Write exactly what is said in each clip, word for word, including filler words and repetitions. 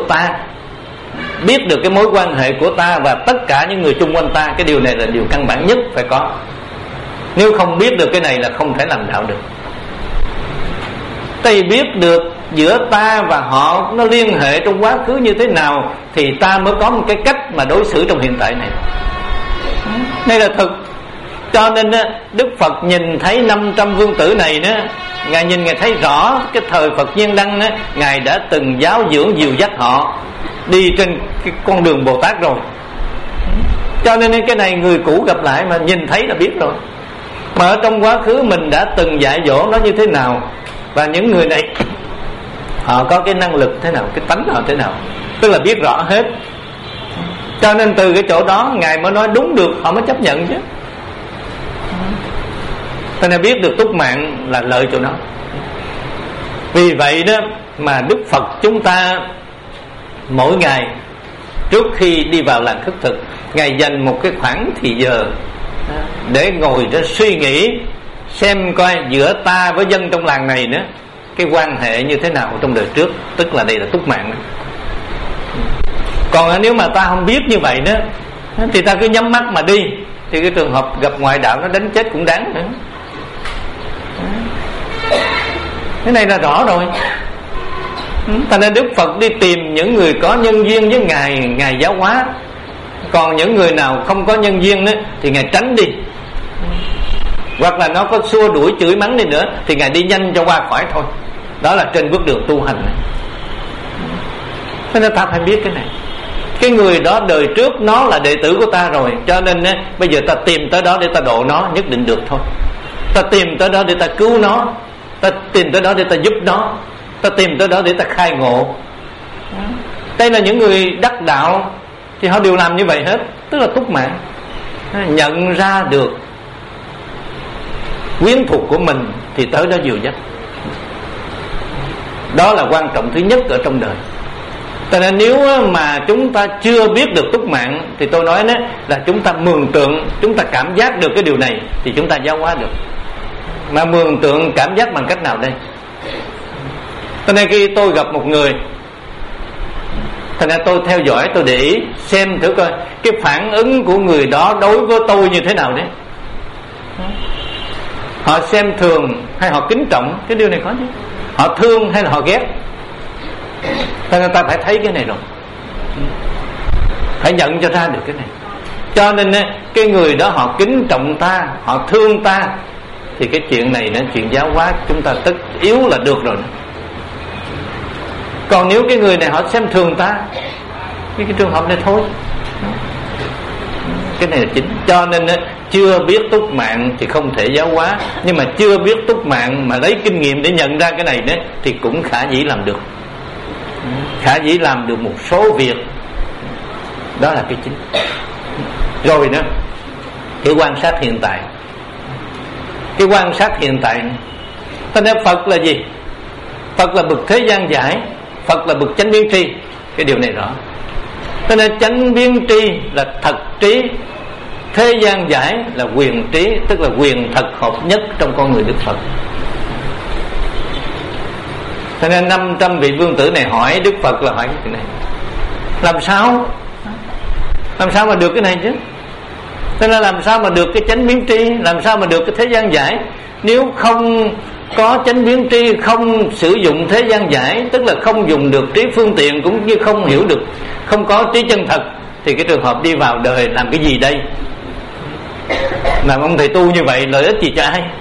ta, biết được cái mối quan hệ của ta và tất cả những người chung quanh ta. Cái điều này là điều căn bản nhất phải có. Nếu không biết được cái này là không thể làm đạo được. Tại biết được giữa ta và họ nó liên hệ trong quá khứ như thế nào thì ta mới có một cái cách mà đối xử trong hiện tại này. Đây là thực. Cho nên Đức Phật nhìn thấy năm trăm vương tử này đó, Ngài nhìn Ngài thấy rõ cái thời Phật Nhiên Đăng đó, Ngài đã từng giáo dưỡng dìu dắt họ đi trên cái con đường Bồ Tát rồi. Cho nên cái này người cũ gặp lại mà nhìn thấy là biết rồi. Mà ở trong quá khứ mình đã từng dạy dỗ nó như thế nào, và những người này họ có cái năng lực thế nào, cái tánh họ thế nào, tức là biết rõ hết. Cho nên từ cái chỗ đó Ngài mới nói đúng được, họ mới chấp nhận chứ. Cho nên biết được túc mạng là lợi chỗ đó. Vì vậy đó mà Đức Phật chúng ta mỗi ngày trước khi đi vào làng khất thực, Ngài dành một cái khoảng thì giờ để ngồi ra suy nghĩ xem coi giữa ta với dân trong làng này nữa cái quan hệ như thế nào trong đời trước. Tức là đây là túc mạng. Còn nếu mà ta không biết như vậy đó thì ta cứ nhắm mắt mà đi, thì cái trường hợp gặp ngoại đạo nó đánh chết cũng đáng nữa. Cái này là rõ rồi. Thành nên Đức Phật đi tìm những người có nhân duyên với Ngài, Ngài giáo hóa. Còn những người nào không có nhân duyên đó, thì Ngài tránh đi. Hoặc là nó có xua đuổi chửi mắng đi nữa thì Ngài đi nhanh cho qua khỏi thôi. Đó là trên bước đường tu hành này. Thế nên ta phải biết cái này. Cái người đó đời trước nó là đệ tử của ta rồi, cho nên á, bây giờ ta tìm tới đó để ta độ nó nhất định được thôi. Ta tìm tới đó để ta cứu nó, ta tìm tới đó để ta giúp nó, ta tìm tới đó để ta khai ngộ. Đây là những người đắc đạo thì họ đều làm như vậy hết. Tức là túc mạng, nhận ra được quyến thuộc của mình thì tới đó dìu dắt. Đó là quan trọng thứ nhất ở trong đời. Cho nên nếu mà chúng ta chưa biết được túc mạng thì tôi nói đó là chúng ta mường tượng, chúng ta cảm giác được cái điều này thì chúng ta giáo hóa được. Mà mường tượng cảm giác bằng cách nào đây? Cho nên khi tôi gặp một người, thành ra tôi theo dõi, tôi để ý xem thử coi cái phản ứng của người đó đối với tôi như thế nào đấy. Họ xem thường hay họ kính trọng, cái điều này có chứ. Họ thương hay là họ ghét. Cho nên ta phải thấy cái này rồi, phải nhận cho ra được cái này. Cho nên cái người đó họ kính trọng ta, họ thương ta, thì cái chuyện này nó chuyện giáo hóa chúng ta tất yếu là được rồi. Còn nếu cái người này họ xem thường ta, cái, cái trường hợp này thôi. Cái này là chính. Cho nên chưa biết túc mạng thì không thể giáo hóa. Nhưng mà chưa biết túc mạng mà lấy kinh nghiệm để nhận ra cái này đó, thì cũng khả dĩ làm được. Khả dĩ làm được một số việc. Đó là cái chính. Rồi nữa, cái quan sát hiện tại. Cái quan sát hiện tại này. Thế nên Phật là gì? Phật là bậc thế gian giải, Phật là bậc chánh biến tri. Cái điều này rõ. Thế nên chánh biến tri là thật trí, thế gian giải là quyền trí, tức là quyền thật hợp nhất trong con người Đức Phật. Thế nên năm trăm vị vương tử này hỏi Đức Phật là hỏi cái chuyện này. Làm sao? Làm sao mà được cái này chứ? Thế nên làm sao mà được cái chánh biến tri, làm sao mà được cái thế gian giải? Nếu không có chánh biến tri, không sử dụng thế gian giải, tức là không dùng được trí phương tiện, cũng như không hiểu được, không có trí chân thật, thì cái trường hợp đi vào đời làm cái gì đây? Làm ông thầy tu như vậy lợi ích gì cho ai?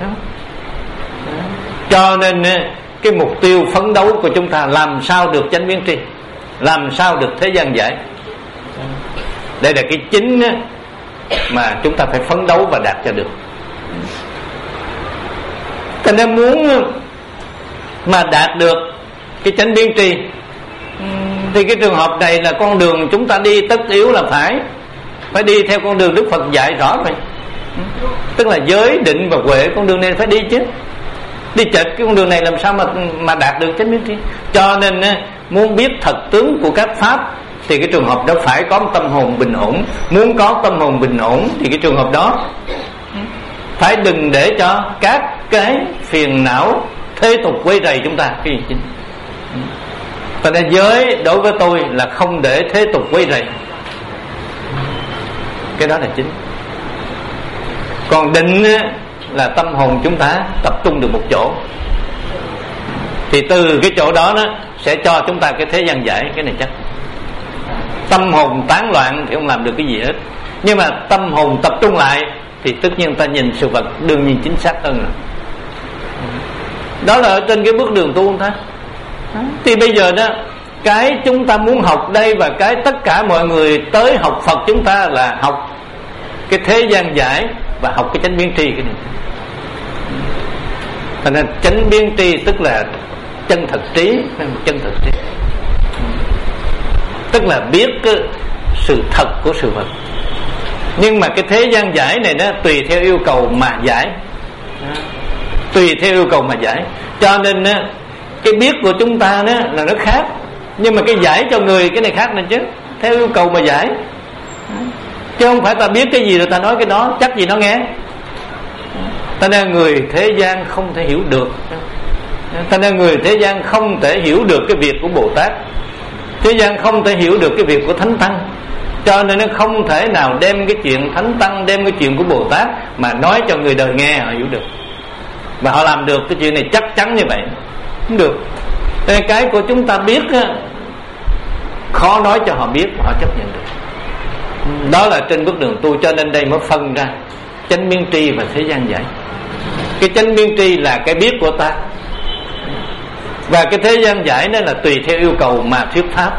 Cho nên cái mục tiêu phấn đấu của chúng ta làm sao được chánh biến tri, làm sao được thế gian giải. Đây là cái chính mà chúng ta phải phấn đấu và đạt cho được. Cho nên muốn mà đạt được cái chánh biến tri thì cái trường hợp này là con đường chúng ta đi tất yếu là phải phải đi theo con đường Đức Phật dạy rõ rồi. Tức là giới định và huệ, con đường này phải đi chứ. Đi chệch cái con đường này làm sao mà mà đạt được chánh biến tri. Cho nên muốn biết thật tướng của các pháp thì cái trường hợp đó phải có tâm hồn bình ổn. Muốn có tâm hồn bình ổn thì cái trường hợp đó phải đừng để cho các cái phiền não thế tục quấy rầy chúng ta. Cái gì chính? Cho nên giới đối với tôi là không để thế tục quấy rầy. Cái đó là chính. Còn định là tâm hồn chúng ta tập trung được một chỗ, thì từ cái chỗ đó, đó sẽ cho chúng ta cái thế gian giải. Cái này chắc. Tâm hồn tán loạn thì không làm được cái gì hết. Nhưng mà tâm hồn tập trung lại thì tất nhiên ta nhìn sự vật đương nhiên chính xác hơn rồi. Đó là ở trên cái bước đường tu ta. Thì bây giờ đó, cái chúng ta muốn học đây và cái tất cả mọi người tới học Phật chúng ta là học cái thế gian giải và học cái chánh biến tri. Cái này thành ra chánh biến tri tức là chân thật trí. Chân thật trí tức là biết cái sự thật của sự vật. Nhưng mà cái thế gian giải này nó tùy theo yêu cầu mà giải, tùy theo yêu cầu mà giải. Cho nên cái biết của chúng ta đó là nó khác, nhưng mà cái giải cho người cái này khác nên chứ, theo yêu cầu mà giải. Chứ không phải ta biết cái gì rồi ta nói cái đó, chắc gì nó nghe. Ta nên người thế gian không thể hiểu được. Ta nên người thế gian không thể hiểu được cái việc của Bồ Tát. Thế gian không thể hiểu được cái việc của Thánh Tăng. Cho nên nó không thể nào đem cái chuyện Thánh Tăng, đem cái chuyện của Bồ Tát mà nói cho người đời nghe họ hiểu được. Và họ làm được cái chuyện này chắc chắn như vậy. Không được. Nên cái của chúng ta biết á, khó nói cho họ biết, họ chấp nhận được. Đó là trên bước đường tu. Cho nên đây mới phân ra chánh biến tri và thế gian giải. Cái chánh biến tri là cái biết của ta, và cái thế gian giải đó là tùy theo yêu cầu mà thuyết pháp.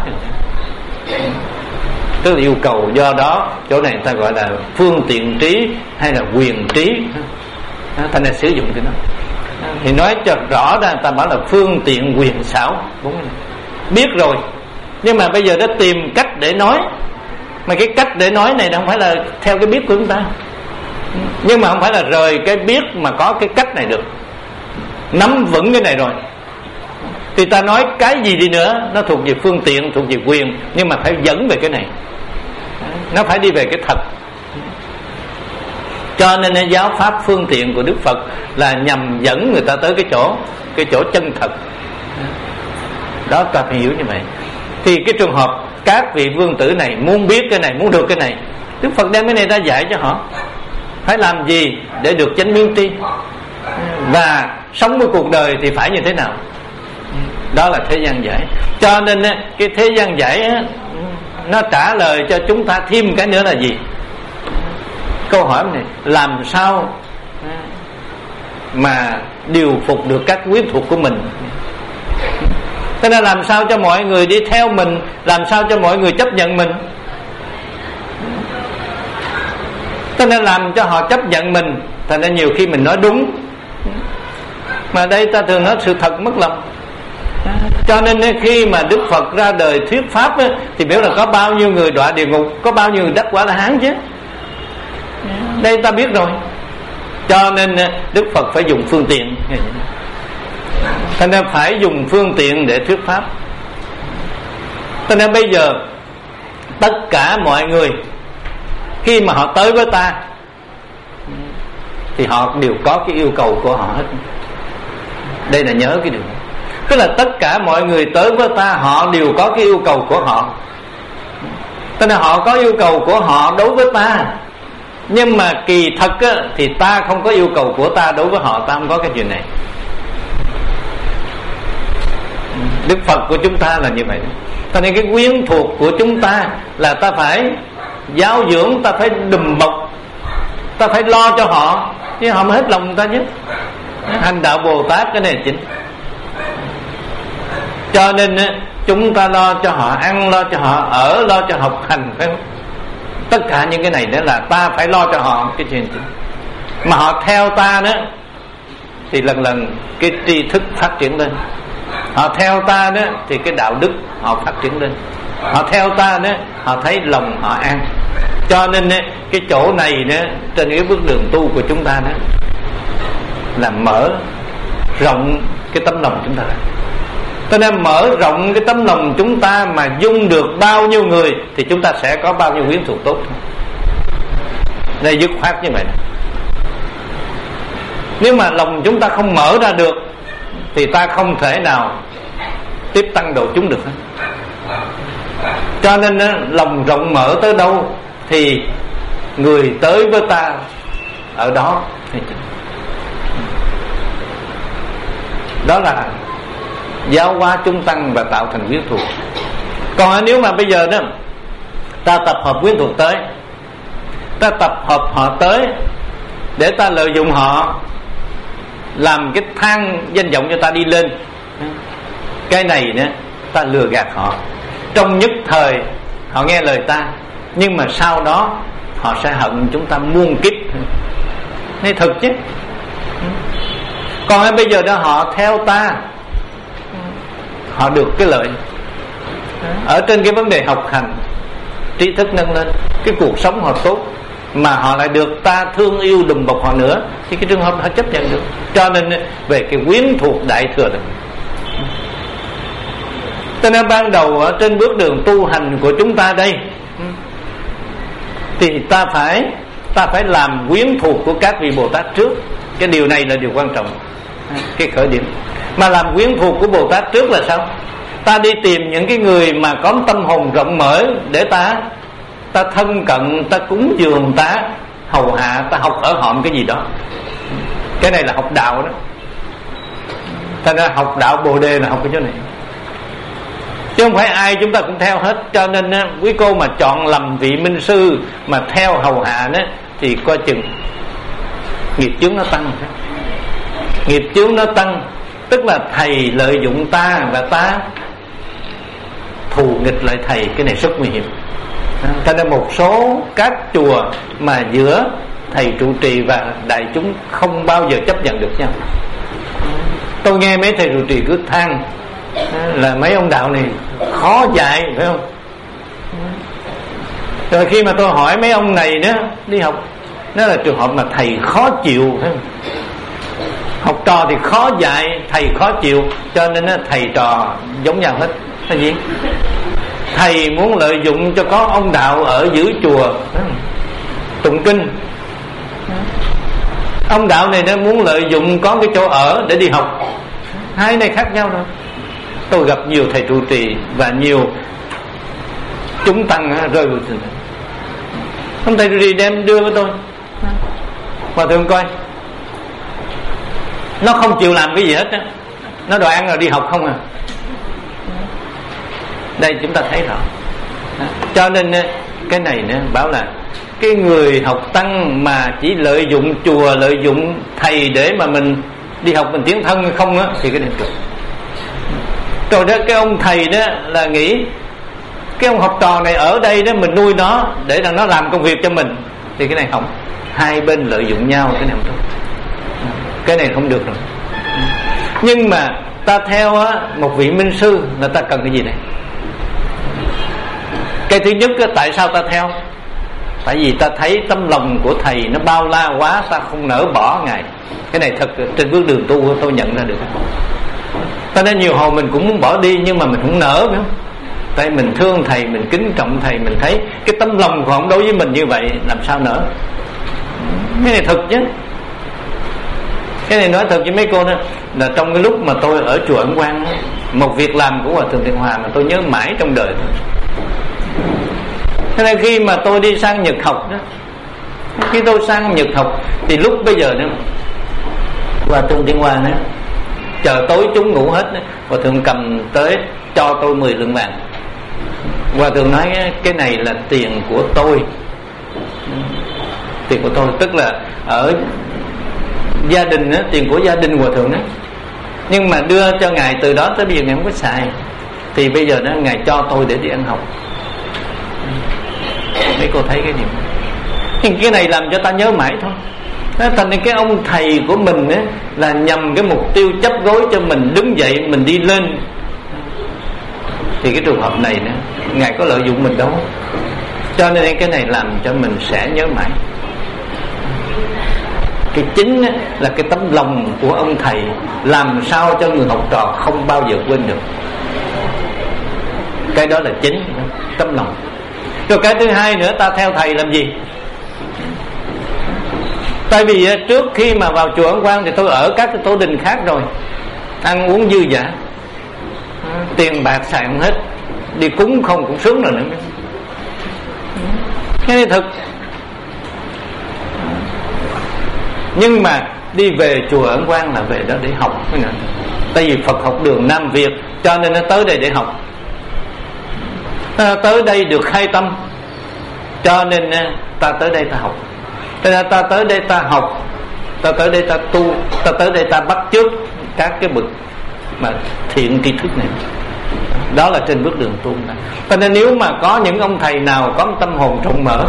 Tức là yêu cầu. Do đó chỗ này người ta gọi là phương tiện trí hay là quyền trí. Thành ra sử dụng cái đó thì nói cho rõ ra, người ta bảo là phương tiện quyền xảo. Đúng rồi. Biết rồi, nhưng mà bây giờ nó tìm cách để nói. Mà cái cách để nói này không phải là theo cái biết của chúng ta, nhưng mà không phải là rời cái biết mà có cái cách này được. Nắm vững cái này rồi thì ta nói cái gì đi nữa nó thuộc về phương tiện, thuộc về quyền, nhưng mà phải dẫn về cái này. Nó phải đi về cái thật. Cho nên giáo pháp phương tiện của Đức Phật là nhằm dẫn người ta tới cái chỗ cái chỗ chân thật. Đó ta phải hiểu như vậy. Thì cái trường hợp các vị vương tử này muốn biết cái này, muốn được cái này, Đức Phật đem cái này ra dạy cho họ phải làm gì để được chánh biến tri, và sống với cuộc đời thì phải như thế nào. Đó là thế gian giải. Cho nên cái thế gian giải nó trả lời cho chúng ta thêm cái nữa là gì? Câu hỏi này: làm sao mà điều phục được các quyến thuộc của mình? Thế nên làm sao cho mọi người đi theo mình, làm sao cho mọi người chấp nhận mình. Thế nên làm cho họ chấp nhận mình. Thành ra nhiều khi mình nói đúng, mà đây ta thường nói sự thật mất lòng. Cho nên khi mà Đức Phật ra đời thuyết pháp ấy, thì biểu là có bao nhiêu người đọa địa ngục, có bao nhiêu người đắc quả La Hán chứ. Đây ta biết rồi. Cho nên Đức Phật phải dùng phương tiện. Cho nên phải dùng phương tiện để thuyết pháp. Cho nên bây giờ tất cả mọi người khi mà họ tới với ta thì họ đều có cái yêu cầu của họ hết. Đây là nhớ cái điều này. Tức là tất cả mọi người tới với ta, họ đều có cái yêu cầu của họ. Cho nên họ có yêu cầu của họ đối với ta. Nhưng mà kỳ thật á, thì ta không có yêu cầu của ta đối với họ. Ta không có cái chuyện này. Đức Phật của chúng ta là như vậy. Cho nên cái quyến thuộc của chúng ta là ta phải giáo dưỡng, ta phải đùm bọc, ta phải lo cho họ, chứ họ mới hết lòng ta chứ. Hành đạo Bồ Tát cái này là chính. Cho nên chúng ta lo cho họ ăn, lo cho họ ở, lo cho học hành, phải không? Tất cả những cái này đó là ta phải lo cho họ cái chuyện chính. Mà họ theo ta đó thì lần lần cái tri thức phát triển lên. Họ theo ta đó thì cái đạo đức họ phát triển lên. Họ theo ta đó họ thấy lòng họ an. Cho nên cái chỗ này đó, trên cái bước đường tu của chúng ta đó là mở rộng cái tấm lòng chúng ta ra. Cho nên mở rộng cái tấm lòng chúng ta mà dung được bao nhiêu người thì chúng ta sẽ có bao nhiêu quyến thuộc tốt. Đây dứt khoát như vậy. Nếu mà lòng chúng ta không mở ra được thì ta không thể nào tiếp tăng độ chúng được hết. Cho nên á, lòng rộng mở tới đâu thì người tới với ta ở đó. Đó là giáo hóa chúng tăng và tạo thành quyến thuộc. Còn nếu mà bây giờ đó ta tập hợp quyến thuộc tới, ta tập hợp họ tới để ta lợi dụng họ làm cái thang danh vọng cho ta đi lên, cái này nữa ta lừa gạt họ. Trong nhất thời họ nghe lời ta, nhưng mà sau đó họ sẽ hận chúng ta muôn kiếp. Nên thực chứ. Còn bây giờ đó họ theo ta, họ được cái lợi ở trên cái vấn đề học hành, trí thức nâng lên, cái cuộc sống họ tốt, mà họ lại được ta thương yêu đùm bọc họ nữa, thì cái trường hợp họ chấp nhận được. Cho nên về cái quyến thuộc đại thừa này, cho nên ban đầu ở trên bước đường tu hành của chúng ta đây, thì ta phải ta phải làm quyến thuộc của các vị Bồ Tát trước. Cái điều này là điều quan trọng, cái khởi điểm. Mà làm quyến thuộc của Bồ Tát trước là sao? Ta đi tìm những cái người mà có tâm hồn rộng mở để ta ta thân cận, ta cúng dường, ta hầu hạ, ta học ở họ cái gì đó. Cái này là học đạo đó. Thành ra học đạo Bồ Đề là học cái chỗ này, chứ không phải ai chúng ta cũng theo hết. Cho nên á, quý cô mà chọn lầm vị minh sư mà theo hầu hạ đó, thì coi chừng nghiệp chướng nó tăng. Nghiệp chướng nó tăng tức là thầy lợi dụng ta và ta thù nghịch lại thầy. Cái này rất nguy hiểm. Cho nên một số các chùa mà giữa thầy trụ trì và đại chúng không bao giờ chấp nhận được nhau. Tôi nghe mấy thầy trụ trì cứ than là mấy ông đạo này khó dạy, phải không? Rồi khi mà tôi hỏi mấy ông này nữa đi học, nó là trường hợp mà thầy khó chịu, phải không? Học trò thì khó dạy, thầy khó chịu, cho nên thầy trò giống nhau hết. Là gì? Thầy muốn lợi dụng cho có ông đạo ở giữa chùa tụng kinh, ông đạo này nó muốn lợi dụng có cái chỗ ở để đi học. Hai này khác nhau rồi. Tôi gặp nhiều thầy trụ trì và nhiều chúng tăng rơi vào trường này. Ông thầy trụ trì đem đưa với tôi, hòa thượng coi, nó không chịu làm cái gì hết á, nó đòi ăn rồi đi học không à. Đây chúng ta thấy rõ. Cho nên cái này nữa bảo là cái người học tăng mà chỉ lợi dụng chùa, lợi dụng thầy để mà mình đi học mình tiến thân không á, thì cái này được. Rồi đó cái ông thầy đó là nghĩ cái ông học trò này ở đây đó mình nuôi nó để rằng nó làm công việc cho mình, thì cái này không. Hai bên lợi dụng nhau, cái này không được. Cái này không được rồi. Nhưng mà ta theo á, một vị minh sư là ta cần cái gì này? Cái thứ nhất á, tại sao ta theo? Tại vì ta thấy tấm lòng của thầy nó bao la quá, ta không nỡ bỏ ngài. Cái này thật trên bước đường tu tôi nhận ra được. Ta nên nhiều hồi mình cũng muốn bỏ đi, nhưng mà mình không nỡ, phải không? Tại mình thương thầy, mình kính trọng thầy, mình thấy cái tấm lòng của ông đối với mình như vậy, làm sao nỡ. Cái này thật chứ. Cái này nói thật với mấy cô đó, là trong cái lúc mà tôi ở chùa Ấn Quang, một việc làm của Hòa Thượng Thiện Hòa mà tôi nhớ mãi trong đời. Thế nên khi mà tôi đi sang Nhật học đó, khi tôi sang Nhật học thì lúc bây giờ đó Hòa Thượng Thiện Hòa đó, chờ tối chúng ngủ hết đó, Hòa Thượng cầm tới cho tôi mười lượng vàng. Hòa Thượng nói cái này là tiền của tôi, tiền của tôi, tức là ở gia đình đó, tiền của gia đình Hòa Thượng đó. Nhưng mà đưa cho ngài từ đó tới bây giờ ngài không có xài, thì bây giờ đó ngài cho tôi để đi ăn học. Mấy cô thấy cái gì? Nhưng cái này làm cho ta nhớ mãi thôi. Thành nên cái ông thầy của mình ấy, là nhằm cái mục tiêu chấp gối cho mình đứng dậy, mình đi lên. Thì cái trường hợp này nữa, ngài có lợi dụng mình đâu. Cho nên cái này làm cho mình sẽ nhớ mãi. Cái chính ấy, là cái tấm lòng của ông thầy, làm sao cho người học trò không bao giờ quên được. Cái đó là chính, tấm lòng. Rồi cái thứ hai nữa, ta theo thầy làm gì? Tại vì trước khi mà vào chùa Ấn Quang thì tôi ở các cái tổ đình khác rồi, ăn uống dư dả. tiền bạc xài không hết, đi cúng không cũng sướng rồi nữa. Cái này thực. Nhưng mà đi về chùa Ấn Quang là về đó để học. Tại vì Phật học đường Nam Việt, cho nên nó tới đây để học. Ta tới đây được khai tâm, cho nên ta tới đây ta học. Cho nên ta tới đây ta học, ta tới đây ta tu, ta tới đây ta bắt chước các cái bậc mà thiện tri thức này. Đó là trên bước đường tu này. Cho nên nếu mà có những ông thầy nào có tâm hồn rộng mở,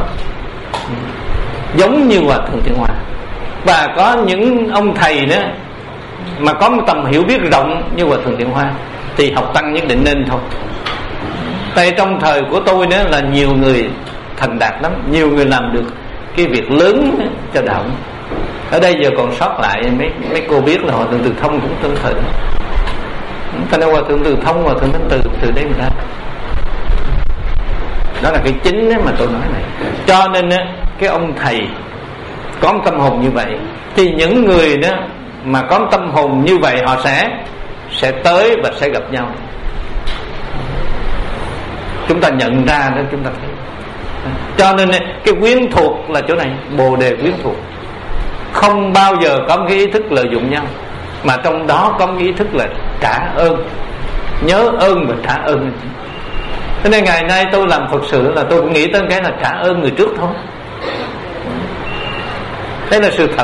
giống như Hòa Thượng Thiện Hòa, và có những ông thầy đó mà có một tầm hiểu biết rộng như Hòa Thượng Thiện Hoa, thì học tăng nhất định nên thôi. Tại trong thời của tôi nữa là nhiều người thành đạt lắm, nhiều người làm được cái việc lớn cho đạo. Ở đây giờ còn sót lại mấy mấy cô biết là Hòa Thượng Từ Thông cũng tương tự. Cho nên Hòa Thượng Từ Thông, Hòa Thượng Thánh Từ từ đây mà ra. Đó là cái chính mà tôi nói này. Cho nên cái ông thầy có một tâm hồn như vậy, thì những người đó mà có một tâm hồn như vậy, họ sẽ sẽ tới và sẽ gặp nhau. Chúng ta nhận ra đó, chúng ta thấy. Cho nên cái quyến thuộc là chỗ này, bồ đề quyến thuộc. Không bao giờ có một cái ý thức lợi dụng nhau, mà trong đó có một cái ý thức là trả ơn, nhớ ơn và trả ơn. Thế nên ngày nay tôi làm Phật sự là tôi cũng nghĩ tới cái là trả ơn người trước thôi. Đây là sự thật.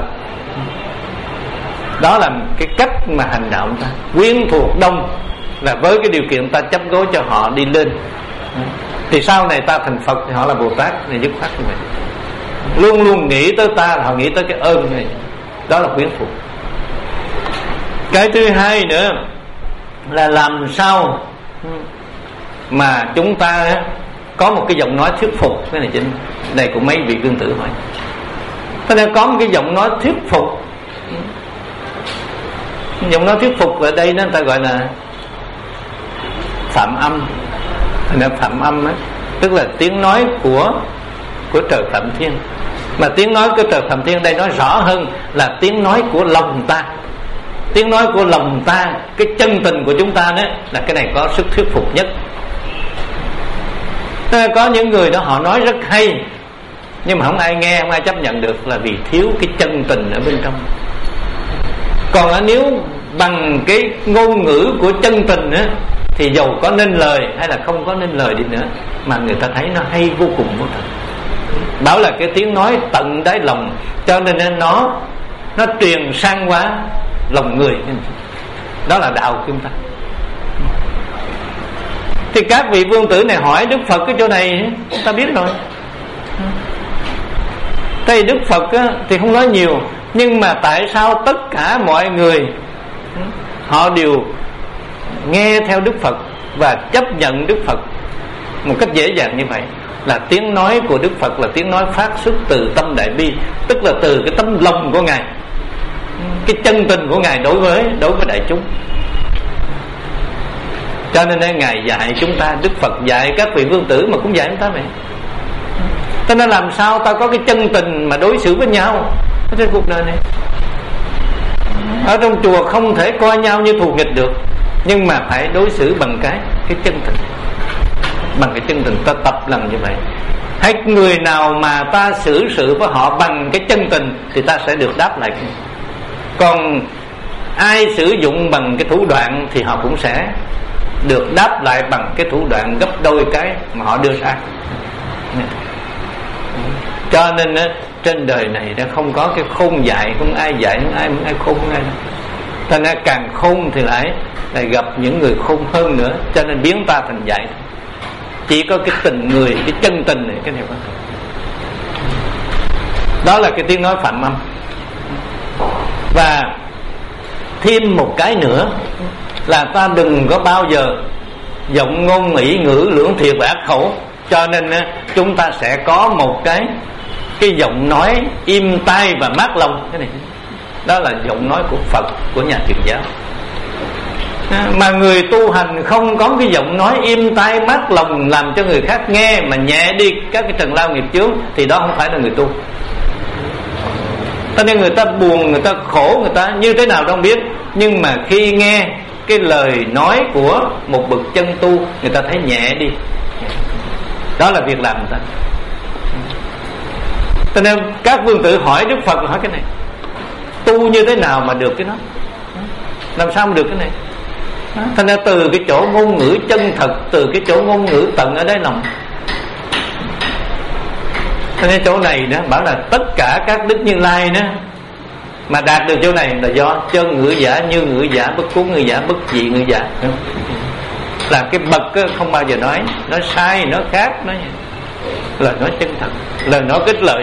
Đó là cái cách mà hành đạo ta. Quyến thuộc đông là với cái điều kiện ta chấp gối cho họ đi lên, thì sau này ta thành Phật thì họ là Bồ Tát này, dứt khoát như vậy. Luôn luôn nghĩ tới ta là họ nghĩ tới cái ơn này. Đó là quyến thuộc. Cái thứ hai nữa là làm sao mà chúng ta có một cái giọng nói thuyết phục. Cái này chính này của mấy vị vương tử hỏi. Thế nên có một cái giọng nói thuyết phục. Giọng nói thuyết phục ở đây nó ta gọi là phạm âm. Là phạm âm ấy, tức là tiếng nói của của trời Phạm Thiên. Mà tiếng nói của trời Phạm Thiên đây nói rõ hơn là tiếng nói của lòng ta. Tiếng nói của lòng ta, cái chân tình của chúng ta đó, là cái này có sức thuyết phục nhất. Có những người đó họ nói rất hay, nhưng mà không ai nghe, không ai chấp nhận được, là vì thiếu cái chân tình ở bên trong. Còn nếu bằng cái ngôn ngữ của chân tình á, thì dầu có nên lời hay là không có nên lời đi nữa, mà người ta thấy nó hay vô cùng vô tận. Đó là cái tiếng nói tận đáy lòng, cho nên nó nó truyền sang qua lòng người. Đó là đạo của chúng ta. Thì các vị vương tử này hỏi Đức Phật cái chỗ này ta biết rồi. Thì Đức Phật á, thì không nói nhiều, nhưng mà tại sao tất cả mọi người họ đều nghe theo Đức Phật và chấp nhận Đức Phật một cách dễ dàng như vậy? Là tiếng nói của Đức Phật là tiếng nói phát xuất từ tâm đại bi, tức là từ cái tấm lòng của Ngài, cái chân tình của Ngài đối với đối với đại chúng. Cho nên Ngài dạy chúng ta, Đức Phật dạy các vị vương tử mà cũng dạy chúng ta vậy. Cho nên làm sao ta có cái chân tình mà đối xử với nhau ở trên cuộc đời này. Ở trong chùa không thể coi nhau như thù nghịch được, nhưng mà phải đối xử bằng cái cái chân tình, bằng cái chân tình. Ta tập làm như vậy. Hay người nào mà ta xử sự với họ bằng cái chân tình thì ta sẽ được đáp lại. Còn ai sử dụng bằng cái thủ đoạn thì họ cũng sẽ được đáp lại bằng cái thủ đoạn gấp đôi cái mà họ đưa ra. Cho nên trên đời này đã không có cái khôn dại, không ai dạy, không ai, không ai khôn, không ai. Thành ra càng khôn thì lại lại gặp những người khôn hơn nữa, cho nên biến ta thành dạy. Chỉ có cái tình người, cái chân tình này, cái này quan trọng. Đó là cái tiếng nói phạm âm. Và thêm một cái nữa là ta đừng có bao giờ giọng ngôn mỹ ngữ lưỡng thiệt và ác khẩu. Cho nên chúng ta sẽ có một cái cái giọng nói im tai và mát lòng. Cái này đó là giọng nói của Phật, của nhà truyền giáo. Mà người tu hành không có cái giọng nói im tai mát lòng làm cho người khác nghe mà nhẹ đi các cái trần lao nghiệp chướng, thì đó không phải là người tu. Cho nên người ta buồn, người ta khổ, người ta như thế nào đâu biết, nhưng mà khi nghe cái lời nói của một bậc chân tu, người ta thấy nhẹ đi. Đó là việc làm người ta. Cho nên các vương tử hỏi Đức Phật, hỏi cái này, tu như thế nào mà được cái đó, làm sao mà được cái này. Thành ra từ cái chỗ ngôn ngữ chân thật, từ cái chỗ ngôn ngữ tận ở đáy lòng. Cho nên chỗ này đó bảo là tất cả các đức Như Lai đó mà đạt được chỗ này là do chân ngữ giả, như ngữ giả, bất cú ngữ giả, bất dị ngữ giả. Là cái bậc không bao giờ nói nói sai, nói khác, nói lời nói chân thật, lời nói kết lợi.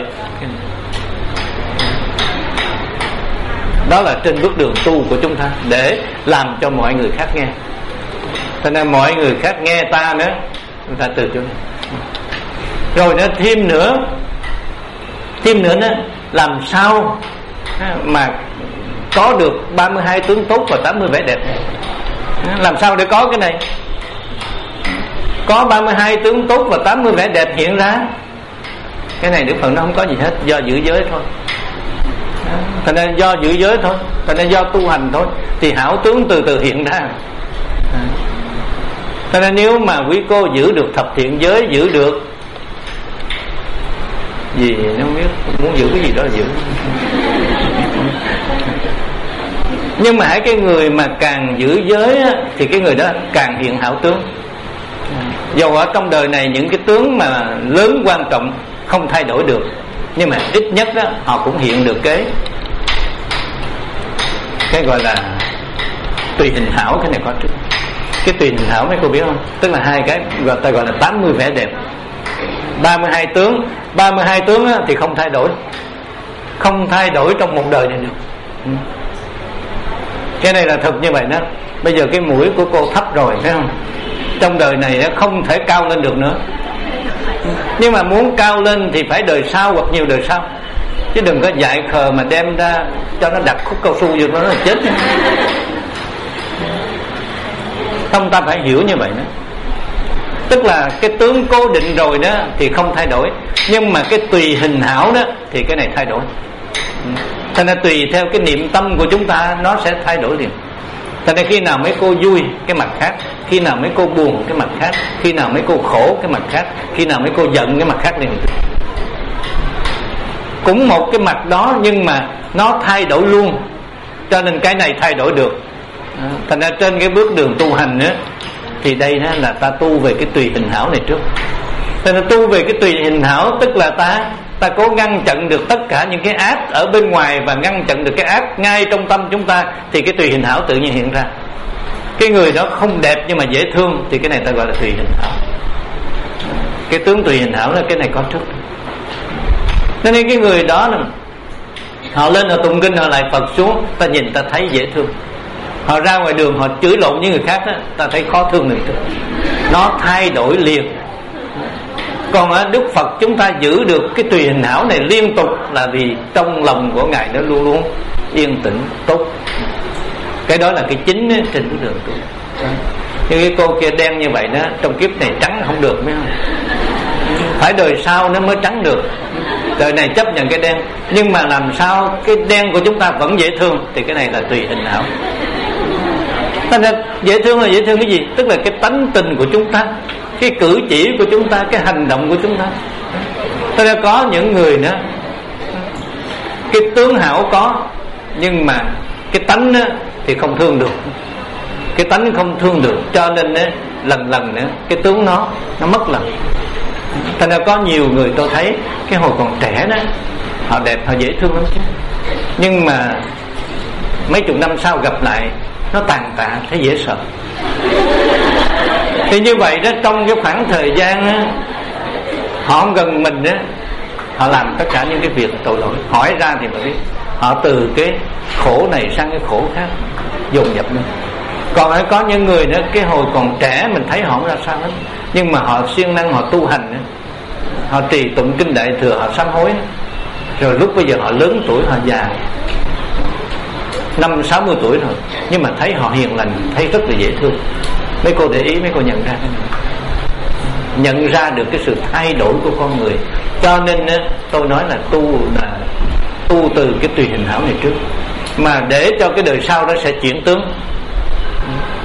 Đó là trên bước đường tu của chúng ta, để làm cho mọi người khác nghe. Cho nên mọi người khác nghe ta nữa, chúng ta từ chỗ này. Rồi nó thêm nữa, thêm nữa đó, làm sao mà có được ba mươi hai tướng tốt và tám mươi vẻ đẹp. Làm sao để có cái này? Có ba mươi hai tướng tốt và tám mươi vẻ đẹp hiện ra. Cái này Đức Phật nó không có gì hết, do giữ giới thôi. Thành nên do giữ giới thôi, thành nên do tu hành thôi, thì hảo tướng từ từ hiện ra. Cho nên nếu mà quý cô giữ được thập thiện giới, giữ được gì nó không biết, muốn giữ cái gì đó giữ. Nhưng mà hãy cái người mà càng giữ giới á, thì cái người đó càng hiện hảo tướng. Dầu ở trong đời này những cái tướng mà lớn quan trọng không thay đổi được, nhưng mà ít nhất đó họ cũng hiện được cái cái gọi là tùy hình hảo. Cái này có trước. Cái tùy hình hảo mấy cô biết không? Tức là hai cái gọi ta gọi là tám mươi vẻ đẹp. ba mươi hai tướng, ba mươi hai tướng á, thì không thay đổi, không thay đổi trong một đời này được. Cái này là thật như vậy đó. Bây giờ cái mũi của cô thấp rồi, thấy không? Trong đời này nó không thể cao lên được nữa. Nhưng mà muốn cao lên thì phải đời sau hoặc nhiều đời sau, chứ đừng có dại khờ mà đem ra cho nó đặt khúc cao su vô nó là chết. Không, ta phải hiểu như vậy đó. Tức là cái tướng cố định rồi đó thì không thay đổi, nhưng mà cái tùy hình hảo đó thì cái này thay đổi. Cho nên tùy theo cái niệm tâm của chúng ta nó sẽ thay đổi liền. Cho nên khi nào mấy cô vui cái mặt khác, khi nào mấy cô buồn cái mặt khác, khi nào mấy cô khổ cái mặt khác, khi nào mấy cô giận cái mặt khác liền. Cũng một cái mặt đó nhưng mà nó thay đổi luôn. Cho nên cái này thay đổi được. Thành ra trên cái bước đường tu hành nữa, thì đây đó là ta tu về cái tùy hình hảo này trước. Cho nên tu về cái tùy hình hảo tức là ta ta cố ngăn chặn được tất cả những cái ác ở bên ngoài và ngăn chặn được cái ác ngay trong tâm chúng ta, thì cái tùy hình hảo tự nhiên hiện ra. Cái người đó không đẹp nhưng mà dễ thương thì cái này ta gọi là tùy hình hảo. Cái tướng tùy hình hảo là cái này có trước. Nên cái người đó họ lên họ tụng kinh, họ lại Phật xuống, ta nhìn ta thấy dễ thương. Họ ra ngoài đường họ chửi lộn với người khác đó, ta thấy khó thương người trước. Nó thay đổi liền. Còn ở Đức Phật chúng ta giữ được cái tùy hình hảo này liên tục là vì trong lòng của Ngài nó luôn luôn yên tĩnh, tốt. Cái đó là cái chính ấy, trên cái đường tu. Nhưng cái cô kia đen như vậy đó, trong kiếp này trắng không được, phải không? Phải đời sau nó mới trắng được. Đời này chấp nhận cái đen, nhưng mà làm sao cái đen của chúng ta vẫn dễ thương, thì cái này là tùy hình hảo. Thành ra dễ thương là dễ thương cái gì? Tức là cái tánh tình của chúng ta, cái cử chỉ của chúng ta, cái hành động của chúng ta. Thật ra có những người nữa, cái tướng hảo có, nhưng mà cái tánh thì không thương được. Cái tánh không thương được, cho nên lần lần nữa cái tướng nó nó mất lần. Thành ra có nhiều người tôi thấy cái hồi còn trẻ đó, họ đẹp, họ dễ thương lắm chứ, nhưng mà mấy chục năm sau gặp lại nó tàn tạ, thấy dễ sợ. Thì như vậy đó, trong cái khoảng thời gian đó, họ không gần mình đó, họ làm tất cả những cái việc tội lỗi. Hỏi ra thì mới biết, họ từ cái khổ này sang cái khổ khác dồn dập lên. Còn có những người đó, cái hồi còn trẻ mình thấy họ không ra sao hết, nhưng mà họ siêng năng, họ tu hành đó, họ trì tụng kinh Đại Thừa, họ sám hối đó. Rồi lúc bây giờ họ lớn tuổi, họ già năm sáu mươi tuổi rồi, nhưng mà thấy họ hiền lành, thấy rất là dễ thương. Mấy cô để ý, mấy cô nhận ra nhận ra được cái sự thay đổi của con người. Cho nên tôi nói là tu là tu từ cái tùy hình hảo này trước, mà để cho cái đời sau đó sẽ chuyển tướng.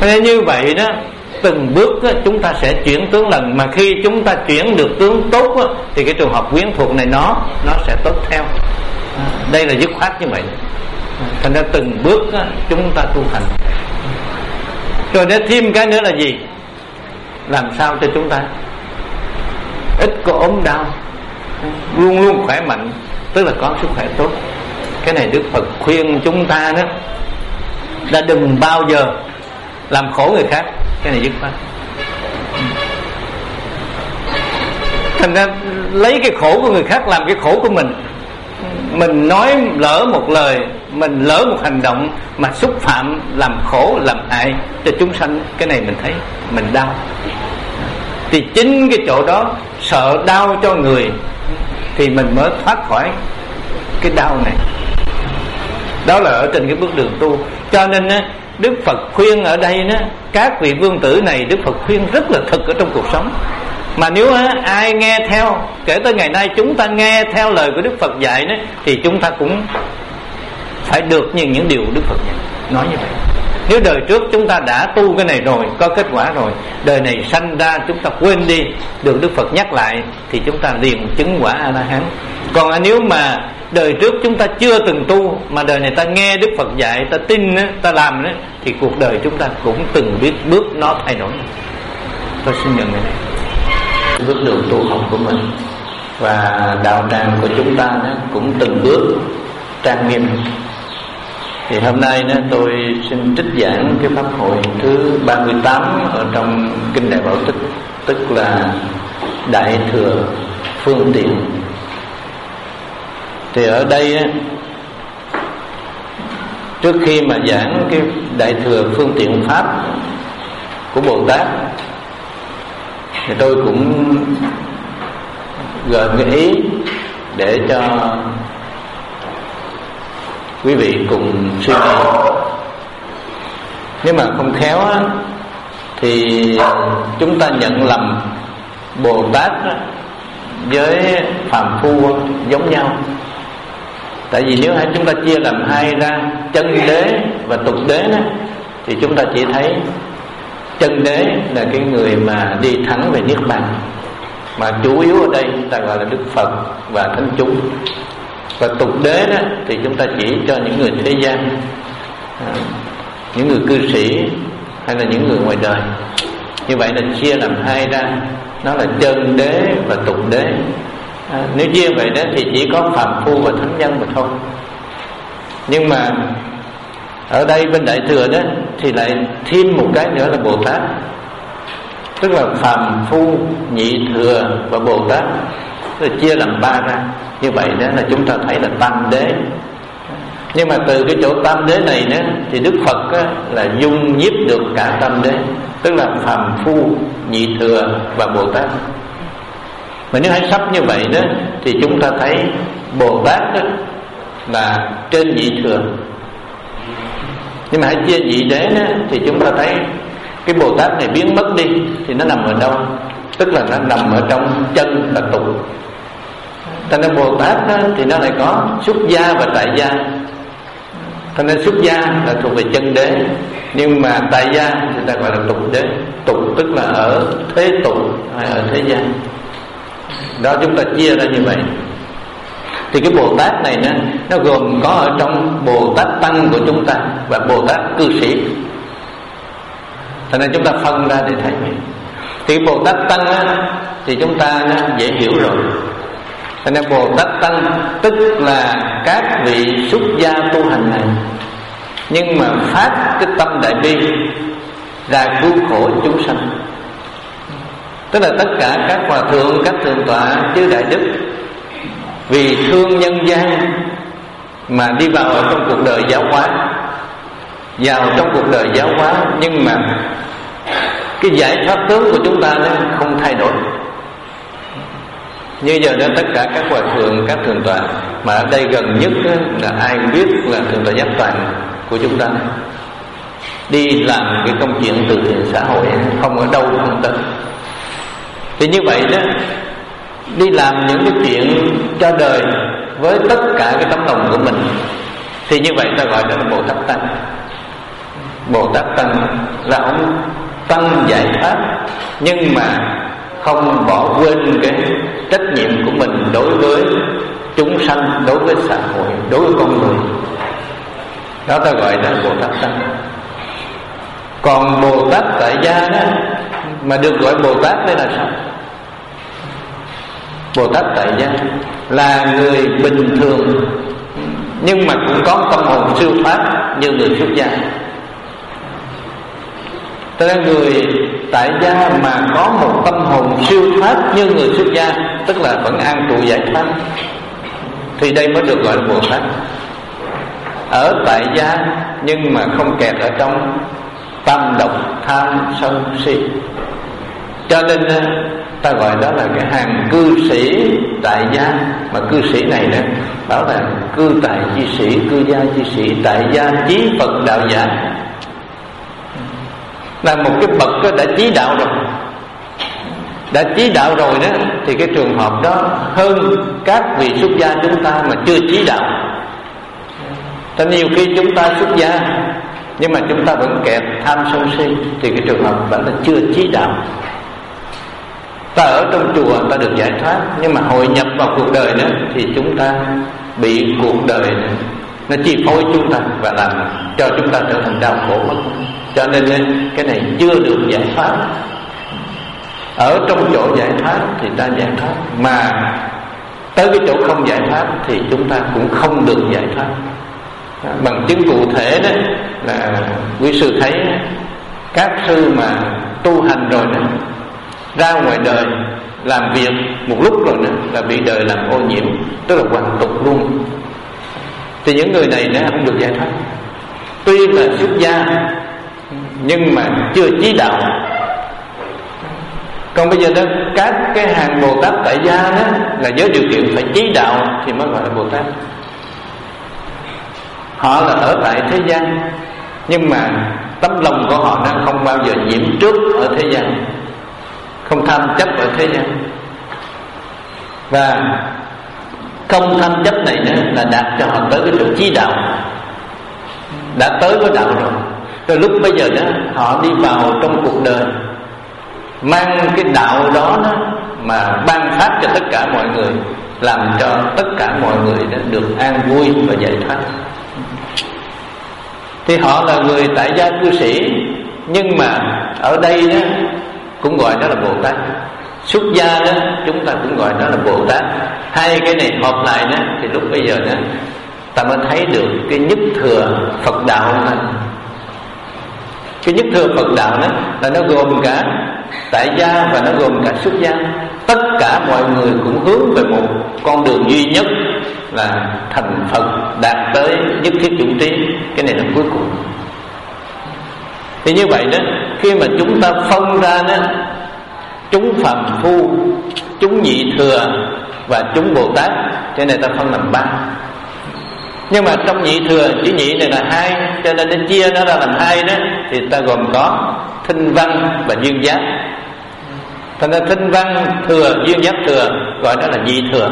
Nên như vậy đó, từng bước đó, chúng ta sẽ chuyển tướng lần. Mà khi chúng ta chuyển được tướng tốt đó, thì cái trường hợp quyến thuộc này nó nó sẽ tốt theo. Đây là dứt khoát như vậy. Thành ra từng bước đó, chúng ta tu hành. Rồi để thêm cái nữa là gì? Làm sao cho chúng ta ít có ốm đau, luôn luôn khỏe mạnh, tức là có sức khỏe tốt. Cái này Đức Phật khuyên chúng ta đó là đừng bao giờ làm khổ người khác. Cái này dứt khoát. Thành ra lấy cái khổ của người khác làm cái khổ của mình. Mình nói lỡ một lời, mình lỡ một hành động mà xúc phạm, làm khổ, làm hại cho chúng sanh, cái này mình thấy mình đau. Thì chính cái chỗ đó, sợ đau cho người, thì mình mới thoát khỏi cái đau này. Đó là ở trên cái bước đường tu. Cho nên á, Đức Phật khuyên ở đây đó, các vị vương tử này Đức Phật khuyên rất là thực ở trong cuộc sống. Mà nếu á, ai nghe theo, kể tới ngày nay chúng ta nghe theo lời của Đức Phật dạy đó, thì chúng ta cũng phải được như những điều Đức Phật dạy. Nói như vậy. Nếu đời trước chúng ta đã tu cái này rồi, có kết quả rồi, đời này sanh ra chúng ta quên đi, được Đức Phật nhắc lại, thì chúng ta liền chứng quả A-la-hán. Còn nếu mà đời trước chúng ta chưa từng tu, mà đời này ta nghe Đức Phật dạy, ta tin, ta làm, thì cuộc đời chúng ta cũng từng biết bước nó thay đổi. Tôi xin nhận cái này. Bước đường tu học của mình và đạo tràng của chúng ta cũng từng bước trang nghiêm. Thì hôm nay đó, tôi xin trích giảng cái pháp hội thứ ba mươi tám ở trong Kinh Đại Bảo Tích, tức là Đại Thừa Phương Tiện. Thì ở đây á, trước khi mà giảng cái Đại Thừa Phương Tiện Pháp của Bồ Tát, thì tôi cũng gợi cái ý để cho quý vị cùng suy nghĩ. Nếu mà không khéo á, thì chúng ta nhận lầm Bồ Tát á, với phàm phu giống nhau. Tại vì nếu hai chúng ta chia làm hai ra, chân đế và tục đế đó, thì chúng ta chỉ thấy chân đế là cái người mà đi thẳng về niết bàn, mà chủ yếu ở đây ta gọi là Đức Phật và thánh chúng. Và tục đế đó thì chúng ta chỉ cho những người thế gian, những người cư sĩ hay là những người ngoài đời. Như vậy là chia làm hai ra, nó là chân đế và tục đế. À, nếu chia vậy đó thì chỉ có phàm phu và thánh nhân mà thôi. Nhưng mà ở đây bên Đại Thừa đó thì lại thêm một cái nữa là Bồ Tát, tức là phàm phu, nhị thừa và Bồ Tát, rồi chia làm ba ra. Như vậy đó là chúng ta thấy là tam đế. Nhưng mà từ cái chỗ tam đế này đó, thì Đức Phật á, là dung nhiếp được cả tam đế, tức là phàm phu, nhị thừa và Bồ Tát. Mà nếu hãy sắp như vậy đó, thì chúng ta thấy Bồ Tát đó là trên nhị thừa. Nhưng mà hãy chia nhị đế đó, thì chúng ta thấy cái Bồ Tát này biến mất đi, thì nó nằm ở đâu? Tức là nó nằm ở trong chân và tục. Thành ra Bồ Tát đó, thì nó lại có xuất gia và tại gia. Thành ra xuất gia là thuộc về chân đế, nhưng mà tại gia thì ta gọi là tục đế. Tục tức là ở thế tục hay ở thế gian. Đó, chúng ta chia ra như vậy. Thì cái Bồ Tát này nó, nó gồm có ở trong Bồ Tát Tăng của chúng ta và Bồ Tát cư sĩ. Thành ra chúng ta phân ra để thấy vậy. Thì Bồ Tát Tăng á, thì chúng ta dễ hiểu rồi. Thành ra Bồ Tát Tăng tức là các vị xuất gia tu hành này, nhưng mà phát cái tâm đại bi ra cứu khổ chúng sanh. Tức là tất cả các hòa thượng, các thượng tọa, chư đại đức vì thương nhân gian mà đi vào ở trong cuộc đời giáo hóa, vào trong cuộc đời giáo hóa, nhưng mà cái giải pháp tướng của chúng ta nó không thay đổi. Như giờ đó tất cả các hòa thượng, các thượng tọa, mà ở đây gần nhất là ai biết là thượng tọa Giác Toàn của chúng ta đi làm cái công chuyện từ thiện xã hội, không ở đâu không tới. Thì như vậy đó, đi làm những cái chuyện cho đời với tất cả cái tấm lòng của mình, thì như vậy ta gọi là Bồ Tát Tăng. Bồ Tát Tăng là ông Tăng giải thoát, nhưng mà không bỏ quên cái trách nhiệm của mình đối với chúng sanh, đối với xã hội, đối với con người. Đó ta gọi là Bồ Tát Tăng. Còn Bồ Tát Tại Gia đó, mà được gọi Bồ Tát đây là sao? Bồ Tát Tại Gia là người bình thường, nhưng mà cũng có tâm hồn siêu thoát như người xuất gia. Cho nên người tại gia mà có một tâm hồn siêu thoát như người xuất gia, tức là vẫn an trụ giải thoát, thì đây mới được gọi là Bồ Tát. Ở tại gia nhưng mà không kẹt ở trong tam độc tham sân si, cho nên ta gọi đó là cái hàng cư sĩ tại gia. Mà cư sĩ này đó bảo là cư tại chi sĩ, cư gia chi sĩ, tại gia chí Phật đạo giả, là một cái bậc đã chí đạo rồi. Đã chí đạo rồi đó thì cái trường hợp đó hơn các vị xuất gia chúng ta mà chưa chí đạo. Cho nhiều khi chúng ta xuất gia nhưng mà chúng ta vẫn kẹt tham sân si, thì cái trường hợp vẫn là chưa chí đạo. Ta ở trong chùa ta được giải thoát, nhưng mà hội nhập vào cuộc đời nữa thì chúng ta bị cuộc đời nữa nó chi phối chúng ta và làm cho chúng ta trở thành đau khổ mất. Cho nên cái này chưa được giải thoát. Ở trong chỗ giải thoát thì ta giải thoát, mà tới cái chỗ không giải thoát thì chúng ta cũng không được giải thoát. Bằng chứng cụ thể đó là quý sư thấy các sư mà tu hành rồi đó, ra ngoài đời làm việc một lúc rồi đó là bị đời làm ô nhiễm, tức là hoàn tục luôn. Thì những người này nó không được giải thoát. Tuy là xuất gia nhưng mà chưa chí đạo. Còn bây giờ đó các cái hàng Bồ Tát tại gia đó là với điều kiện phải chí đạo thì mới gọi là Bồ Tát. Họ là ở tại thế gian, nhưng mà tấm lòng của họ nó không bao giờ nhiễm trước ở thế gian, không tham chấp ở thế gian. Và không tham chấp này nữa là đạt cho họ tới cái chỗ chí đạo, đã tới với đạo rồi. Rồi lúc bây giờ đó họ đi vào trong cuộc đời, mang cái đạo đó, đó mà ban phát cho tất cả mọi người, làm cho tất cả mọi người đã được an vui và giải thoát. Thì họ là người tại gia cư sĩ, nhưng mà ở đây đó cũng gọi đó là Bồ Tát. Xuất gia đó chúng ta cũng gọi đó là Bồ Tát. Hai cái này hợp lại đó thì lúc bây giờ đó ta mới thấy được cái nhất thừa Phật đạo này. Cái nhất thừa Phật đạo đó là nó gồm cả tại gia và nó gồm cả xuất gia. Tất cả mọi người cũng hướng về một con đường duy nhất là thành Phật, đạt tới nhất thiết chủng trí. Cái này là cuối cùng. Thì như vậy đó, khi mà chúng ta phân ra đó, chúng phàm phu, chúng nhị thừa và chúng Bồ Tát, cho nên ta phân làm ba. Nhưng mà trong nhị thừa, chữ nhị này là hai, cho nên nó chia nó ra làm hai đó, thì ta gồm có thinh văn và duyên giác. Thành ra thinh văn thừa, duyên giác thừa, gọi đó là nhị thừa.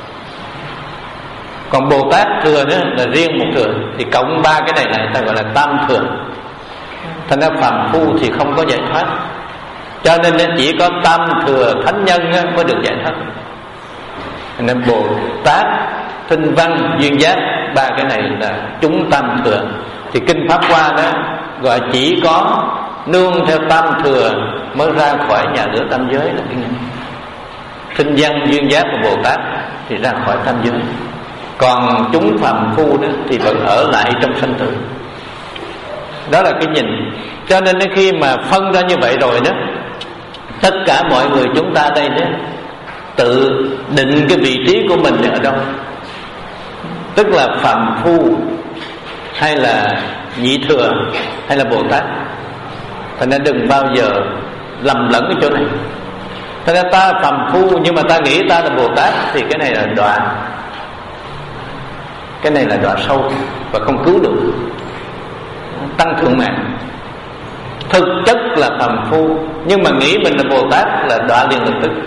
Còn Bồ Tát thừa đó là riêng một thừa, thì cộng ba cái này lại ta gọi là tam thừa. Thành ra phàm phu thì không có giải thoát, cho nên chỉ có tam thừa thánh nhân mới được giải thoát. Thành ra Bồ Tát, thinh văn, duyên giác, ba cái này là chúng tam thừa. Thì kinh Pháp Hoa đó gọi chỉ có nương theo tam thừa mới ra khỏi nhà lửa tam giới là cái này. Thinh văn, duyên giác và Bồ Tát thì ra khỏi tam giới. Còn chúng phàm phu đó thì vẫn ở lại trong sanh tử. Đó là cái nhìn. Cho nên khi mà phân ra như vậy rồi đó, tất cả mọi người chúng ta đây đó tự định cái vị trí của mình ở đâu, tức là phàm phu hay là nhị thừa hay là Bồ Tát. Thành nên đừng bao giờ lầm lẫn cái chỗ này. Thành ra ta phàm phu nhưng mà ta nghĩ ta là Bồ Tát thì cái này là đọa, cái này là đọa sâu và không cứu được, tăng thượng mạng. Thực chất là phàm phu nhưng mà nghĩ mình là Bồ Tát là đọa liền lập tức.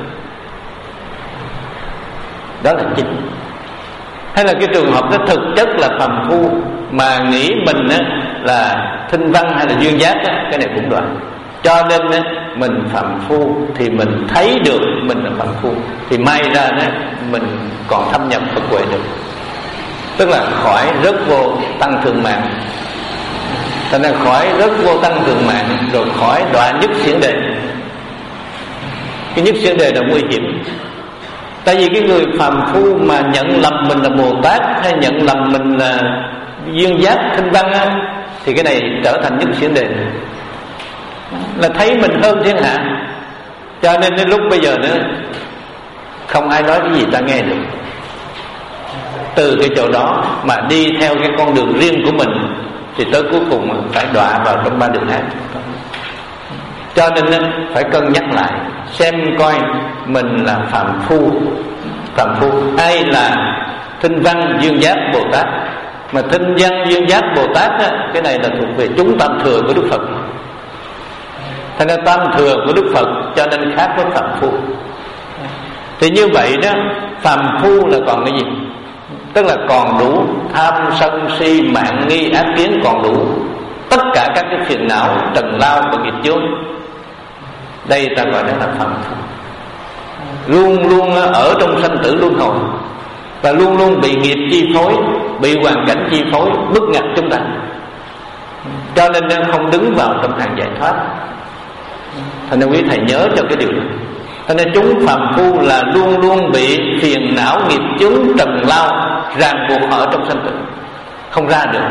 Đó là chính. Hay là cái trường hợp đó thực chất là phàm phu mà nghĩ mình á, là thinh văn hay là duyên giác á, cái này cũng đoạn. Cho nên á, mình phàm phu thì mình thấy được mình là phàm phu, thì may ra đó mình còn thâm nhập Phật huệ được, tức là khỏi rớt vô tăng thượng mạng. Cho nên khỏi rớt vô tăng thượng mạng, rồi khỏi đọa nhất xiển đề. Cái nhất xiển đề là nguy hiểm. Tại vì cái người phàm phu mà nhận lầm mình là Bồ Tát, hay nhận lầm mình là duyên giác thinh văn á, thì cái này trở thành nhất xiển đề, là thấy mình hơn thiên hạ. Cho nên đến lúc bây giờ nữa không ai nói cái gì ta nghe được. Từ cái chỗ đó mà đi theo cái con đường riêng của mình, thì tới cuối cùng phải đọa vào trong ba đường ác. Cho nên phải cân nhắc lại, xem coi mình là phàm phu phàm phu hay là thinh văn duyên giác Bồ Tát. Mà thinh văn duyên giác Bồ Tát á, cái này là thuộc về chúng tam thừa của Đức Phật. Thành ra tam thừa của Đức Phật cho nên khác với phàm phu. Thì như vậy đó, phàm phu là còn cái gì? Tức là còn đủ tham sân si mạng nghi ác kiến, còn đủ tất cả các cái phiền não trần lao và nghiệp chướng. Đây ta gọi đó là phàm phu, luôn luôn ở trong sanh tử luân hồi, và luôn luôn bị nghiệp chi phối, bị hoàn cảnh chi phối, bức ngặt chúng ta. Cho nên không đứng vào trong hàng giải thoát. Thành nên quý thầy nhớ cho cái điều này. Cho nên chúng phàm phu là luôn luôn bị phiền não nghiệp chướng trần lao ràng buộc ở trong sanh tử, không ra được.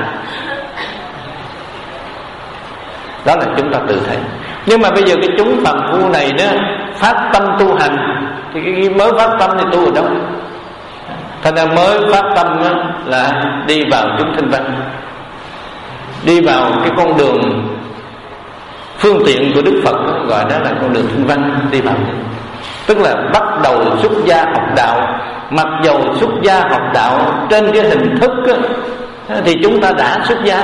Đó là chúng ta tự thấy. Nhưng mà bây giờ cái chúng phàm phu này đó phát tâm tu hành, thì cái mới phát tâm thì tu ở đâu? Thành ra mới phát tâm đó là đi vào chúng thinh văn, đi vào cái con đường phương tiện của Đức Phật đó, gọi đó là con đường thinh văn, đi vào. Tức là bắt đầu xuất gia học đạo. Mặc dầu xuất gia học đạo trên cái hình thức đó, thì chúng ta đã xuất gia,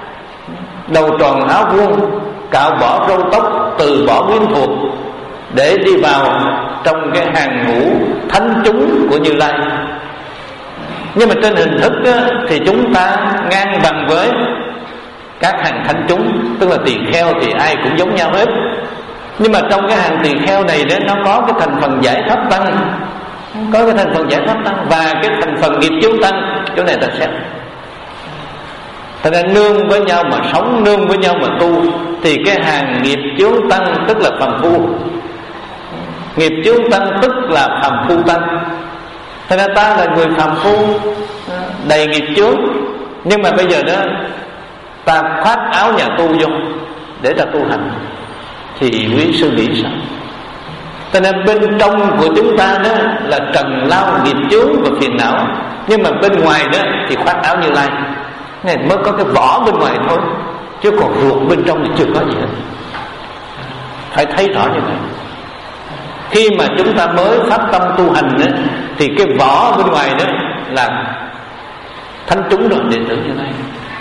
đầu tròn áo vuông, cạo bỏ râu tóc, từ bỏ quyến thuộc, để đi vào trong cái hàng ngũ thánh chúng của Như Lai. Nhưng mà trên hình thức đó, thì chúng ta ngang bằng với các hàng thánh chúng. Tức là tỳ kheo thì ai cũng giống nhau hết. Nhưng mà trong cái hàng tỳ kheo này đó, nó có cái thành phần giải thoát tăng, có cái thành phần giải thoát tăng và cái thành phần nghiệp chướng tăng. Chỗ này ta xét. Thành ra nương với nhau mà sống, nương với nhau mà tu, thì cái hàng nghiệp chướng tăng tức là phàm phu, nghiệp chướng tăng tức là phàm phu tăng. Thành ra ta là người phàm phu đầy nghiệp chướng, nhưng mà bây giờ đó ta khoác áo nhà tu vô để ta tu hành, thì quý sư nghĩ sao? Cho nên bên trong của chúng ta đó là trần lao nghiệp chướng và phiền não, nhưng mà bên ngoài đó thì khoác áo Như Lai. Này mới có cái vỏ bên ngoài thôi, chứ còn ruột bên trong thì chưa có gì hết. Phải thấy rõ như vậy. Khi mà chúng ta mới phát tâm tu hành đó, thì cái vỏ bên ngoài đó là thánh chúng rồi, đệ tử Như Lai.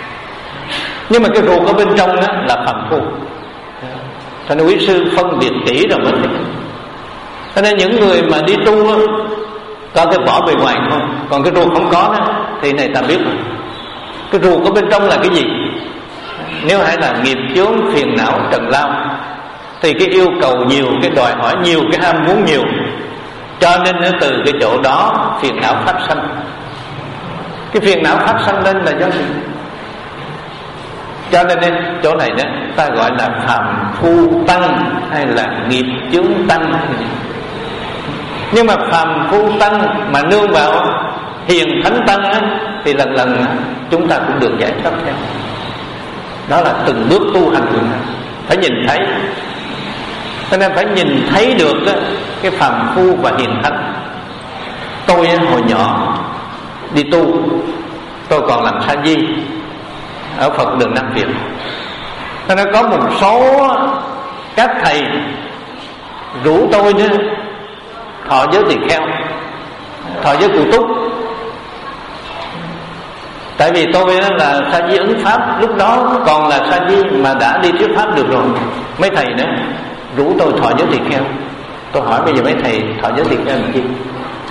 Nhưng mà cái ruột ở bên trong đó là phàm phu. Cho nên quý sư phân biệt kỹ rồi mới thấy. Cho nên những người mà đi tu đó, có cái vỏ bề ngoài thôi, còn cái ruột không có đó, thì này ta biết rồi. Cái ruột ở bên trong là cái gì? Nếu hay là nghiệp chướng phiền não trần lao, thì cái yêu cầu nhiều, cái đòi hỏi nhiều, cái ham muốn nhiều, cho nên từ cái chỗ đó phiền não phát sanh. Cái phiền não phát sanh lên là do gì? Cho nên chỗ này đó ta gọi là phàm phu tăng hay là nghiệp chướng tăng. Nhưng mà phàm phu tăng mà nương vào hiền thánh tăng á, thì lần lần chúng ta cũng được giải thoát theo. Đó là từng bước tu hành của mình, phải nhìn thấy. Cho nên phải nhìn thấy được đó, cái phàm phu và hiền thánh. Tôi hồi nhỏ đi tu, tôi còn làm sa di ở Phật đường Nam Việt. Cho nên có một số các thầy rủ tôi nữa thọ giới tỳ kheo, thọ giới cụ túc. Tại vì tôi là sa di ứng pháp, lúc đó còn là sa di mà đã đi thuyết pháp được rồi. Mấy thầy nữa rủ tôi thọ giới tỳ kheo. Tôi hỏi bây giờ mấy thầy thọ giới tỳ kheo làm chi?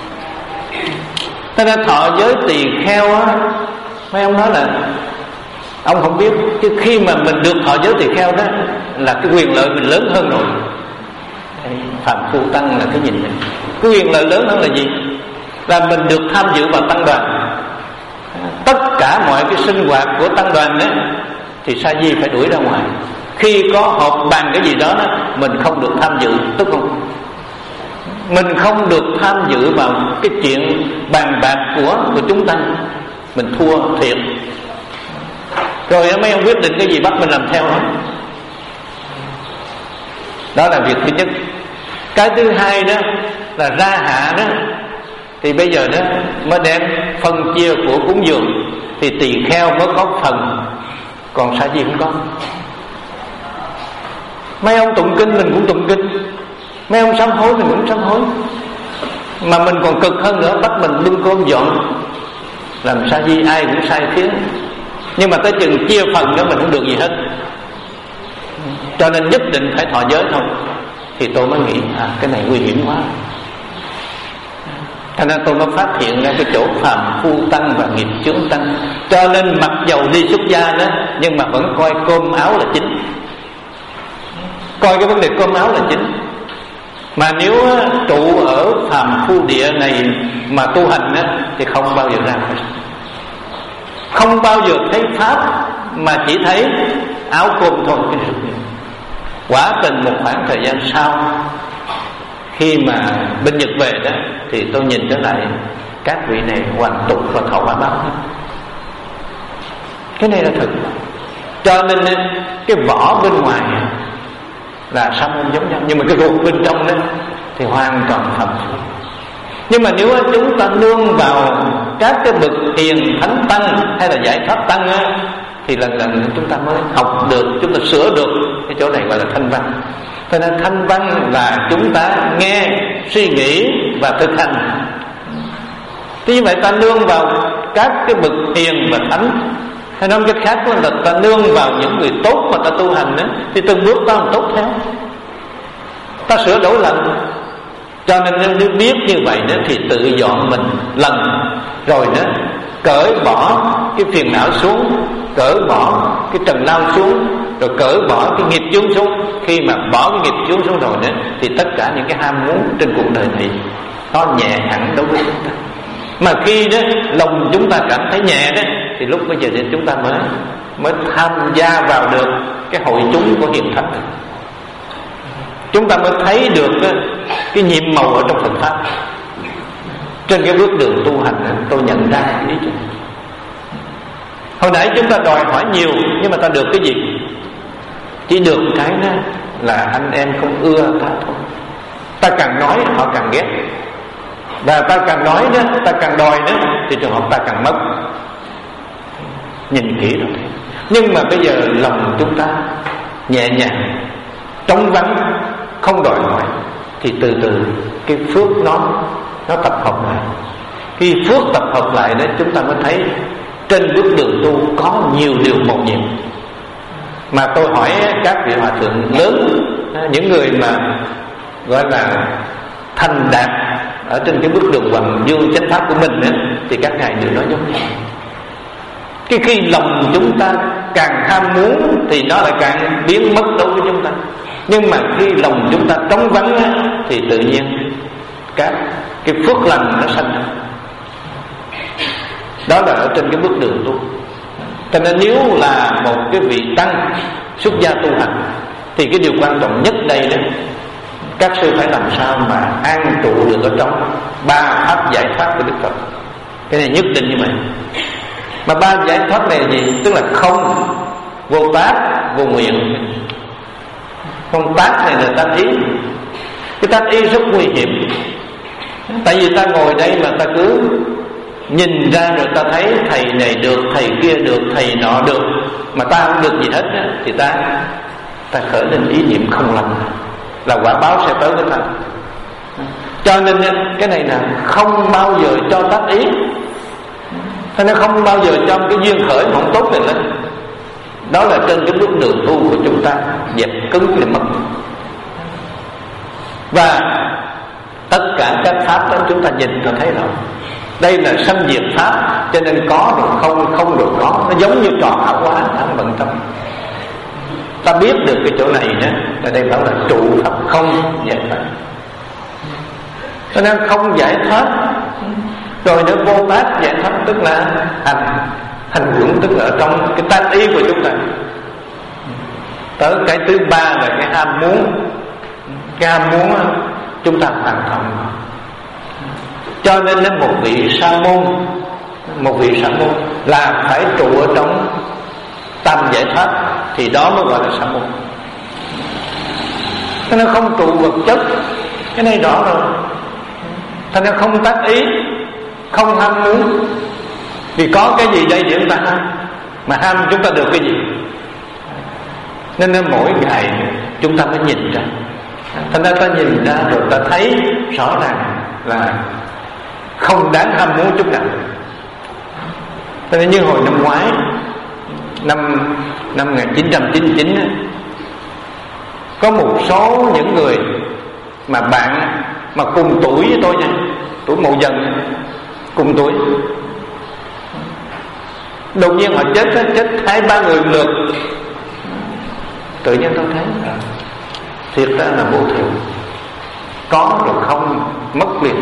Thế nên thọ giới tỳ kheo á, mấy ông nói là Ông không biết, chứ khi mà mình được thọ giới tỳ kheo đó là cái quyền lợi mình lớn hơn rồi. Phạm phu tăng là cái nhìn này. Cái quyền lợi lớn hơn là gì? Là mình được tham dự vào tăng đoàn. Tất cả mọi cái sinh hoạt của tăng đoàn đó thì sa di phải đuổi ra ngoài. Khi có họp bàn cái gì đó, đó mình không được tham dự, tức không? Mình không được tham dự vào cái chuyện bàn bạc của của chúng ta. Mình thua thiệt. Rồi mấy ông quyết định cái gì bắt mình làm theo hết. Đó là việc thứ nhất. Cái thứ hai đó là ra hạ đó, thì bây giờ đó mới đem phân chia của cúng dường, thì tỳ kheo mới có phần, còn sa di không có. Mấy ông tụng kinh mình cũng tụng kinh, mấy ông sám hối mình cũng sám hối, mà mình còn cực hơn nữa, bắt mình bưng cơm dọn, làm sa di ai cũng sai khiến. Nhưng mà tới chừng chia phần đó mình không được gì hết, cho nên nhất định phải thọ giới thôi. Thì tôi mới nghĩ à, cái này nguy hiểm quá. Cho nên tôi mới phát hiện ra cái chỗ phàm phu tăng và nghiệp chướng tăng. Cho nên mặc dầu đi xuất gia đó, nhưng mà vẫn coi cơm áo là chính, coi cái vấn đề cơm áo là chính. Mà nếu trụ ở phàm phu địa này mà tu hành đó, thì không bao giờ ra khỏi, không bao giờ thấy pháp, mà chỉ thấy áo cơm thôi. Quả tình một khoảng thời gian sau, khi mà bên Nhật về đó, thì tôi nhìn trở lại các vị này hoàn tục và thọ quả báo. Cái này là thật. Cho nên cái vỏ bên ngoài là sanh giống nhau, nhưng mà cái ruột bên trong đó thì hoàn toàn phàm phu. Nhưng mà nếu chúng ta nương vào các cái bậc hiền thánh tăng hay là giải thoát tăng á, thì lần lần chúng ta mới học được, chúng ta sửa được. Cái chỗ này gọi là thanh văn. Cho nên thanh văn là chúng ta nghe, suy nghĩ và thực hành. Thế như vậy ta nương vào các cái bậc hiền và thánh, hay nói cách khác là ta nương vào những người tốt mà ta tu hành đó, thì từng bước ta làm tốt theo, ta sửa đổi lần. Cho nên nếu biết như vậy đó, thì tự dọn mình lần, rồi đó cởi bỏ cái phiền não xuống, cởi bỏ cái trần lao xuống, rồi cởi bỏ cái nghiệp chướng xuống. Khi mà bỏ cái nghiệp chướng xuống rồi đó, thì tất cả những cái ham muốn trên cuộc đời này nó nhẹ hẳn đối với chúng ta. Mà khi đó lòng chúng ta cảm thấy nhẹ đó, thì lúc bây giờ thì chúng ta mới mới tham gia vào được cái hội chúng của hiền thánh. Chúng ta mới thấy được cái nhiệm màu ở trong Phật pháp. Trên cái bước đường tu hành tôi nhận ra ý chứ. Hồi nãy chúng ta đòi hỏi nhiều, nhưng mà ta được cái gì? Chỉ được cái đó là anh em không ưa ta thôi. Ta càng nói họ càng ghét, và ta càng nói đó, ta càng đòi đó, thì trường hợp ta càng mất. Nhìn kỹ rồi. Nhưng mà bây giờ lòng chúng ta nhẹ nhàng, trống vắng, không đòi hỏi, thì từ từ cái phước nó nó tập hợp lại. Khi phước tập hợp lại đó, chúng ta mới thấy trên bước đường tu có nhiều điều mầu nhiệm. Mà tôi hỏi các vị hòa thượng lớn, những người mà gọi là thành đạt ở trên cái bước đường hoàng dương chánh pháp của mình ấy, thì các ngài đều nói giống nhau. Cái khi lòng chúng ta càng ham muốn thì nó lại càng biến mất đối với chúng ta. Nhưng mà khi lòng chúng ta trống vắng ấy, thì tự nhiên các cái phước lành nó sanh ra. Đó là ở trên cái bước đường tu. Cho nên nếu là một cái vị tăng xuất gia tu hành, thì cái điều quan trọng nhất đây đó, các sư phải làm sao mà an trụ được ở trong ba pháp giải thoát của Đức Phật. Cái này nhất định như vậy. Mà ba giải thoát này là gì? Tức là không, vô tác, vô nguyện. Không tác này là tác ý. Cái tác ý rất nguy hiểm. Tại vì ta ngồi đây mà ta cứ nhìn ra rồi ta thấy thầy này được, thầy kia được, thầy nọ được, mà ta không được gì hết á, thì ta ta khởi lên ý niệm không lành, là quả báo sẽ tới với ta. Cho nên cái này là không bao giờ cho tác ý. Thế nên không bao giờ cho cái duyên khởi không tốt này lên. Đó là trên cái bước đường tu của chúng ta dẹp cứng thì mất. Và tất cả các pháp đó chúng ta nhìn ta thấy rồi. Đây là sanh diệt pháp, cho nên có rồi không, không rồi có. Nó giống như tròn ảo quá, không bận tâm. Ta biết được cái chỗ này đó, ở đây bảo là trụ pháp không giải thoát. Cho nên không giải thoát. Rồi nữa vô tác giải thoát, tức là hành hành hưởng, tức là ở trong cái tác ý của chúng ta. Tới cái thứ ba là cái ham muốn. Cái ham muốn chúng ta hoàn toàn. Cho nên đến một vị sa môn, một vị sa môn là phải trụ ở trong tam giải thoát, thì đó mới gọi là sa môn. Cho nên không trụ vật chất, cái này rõ rồi. Cho nên không tác ý, không ham muốn. Vì có cái gì đây để chúng ta ham, mà ham chúng ta được cái gì. Nên, nên mỗi ngày chúng ta mới nhìn ra. Thành ra ta nhìn ra rồi ta thấy rõ ràng là không đáng ham muốn chút nào. Cho nên như hồi năm ngoái, Năm năm một nghìn chín trăm chín mươi chín ấy, có một số những người mà bạn mà cùng tuổi với tôi nha, tuổi Mậu Dần, cùng tuổi, đột nhiên họ chết, chết hai ba người lượt. Tự nhiên tôi thấy thiệt ra là vô thường, có rồi không, mất liền.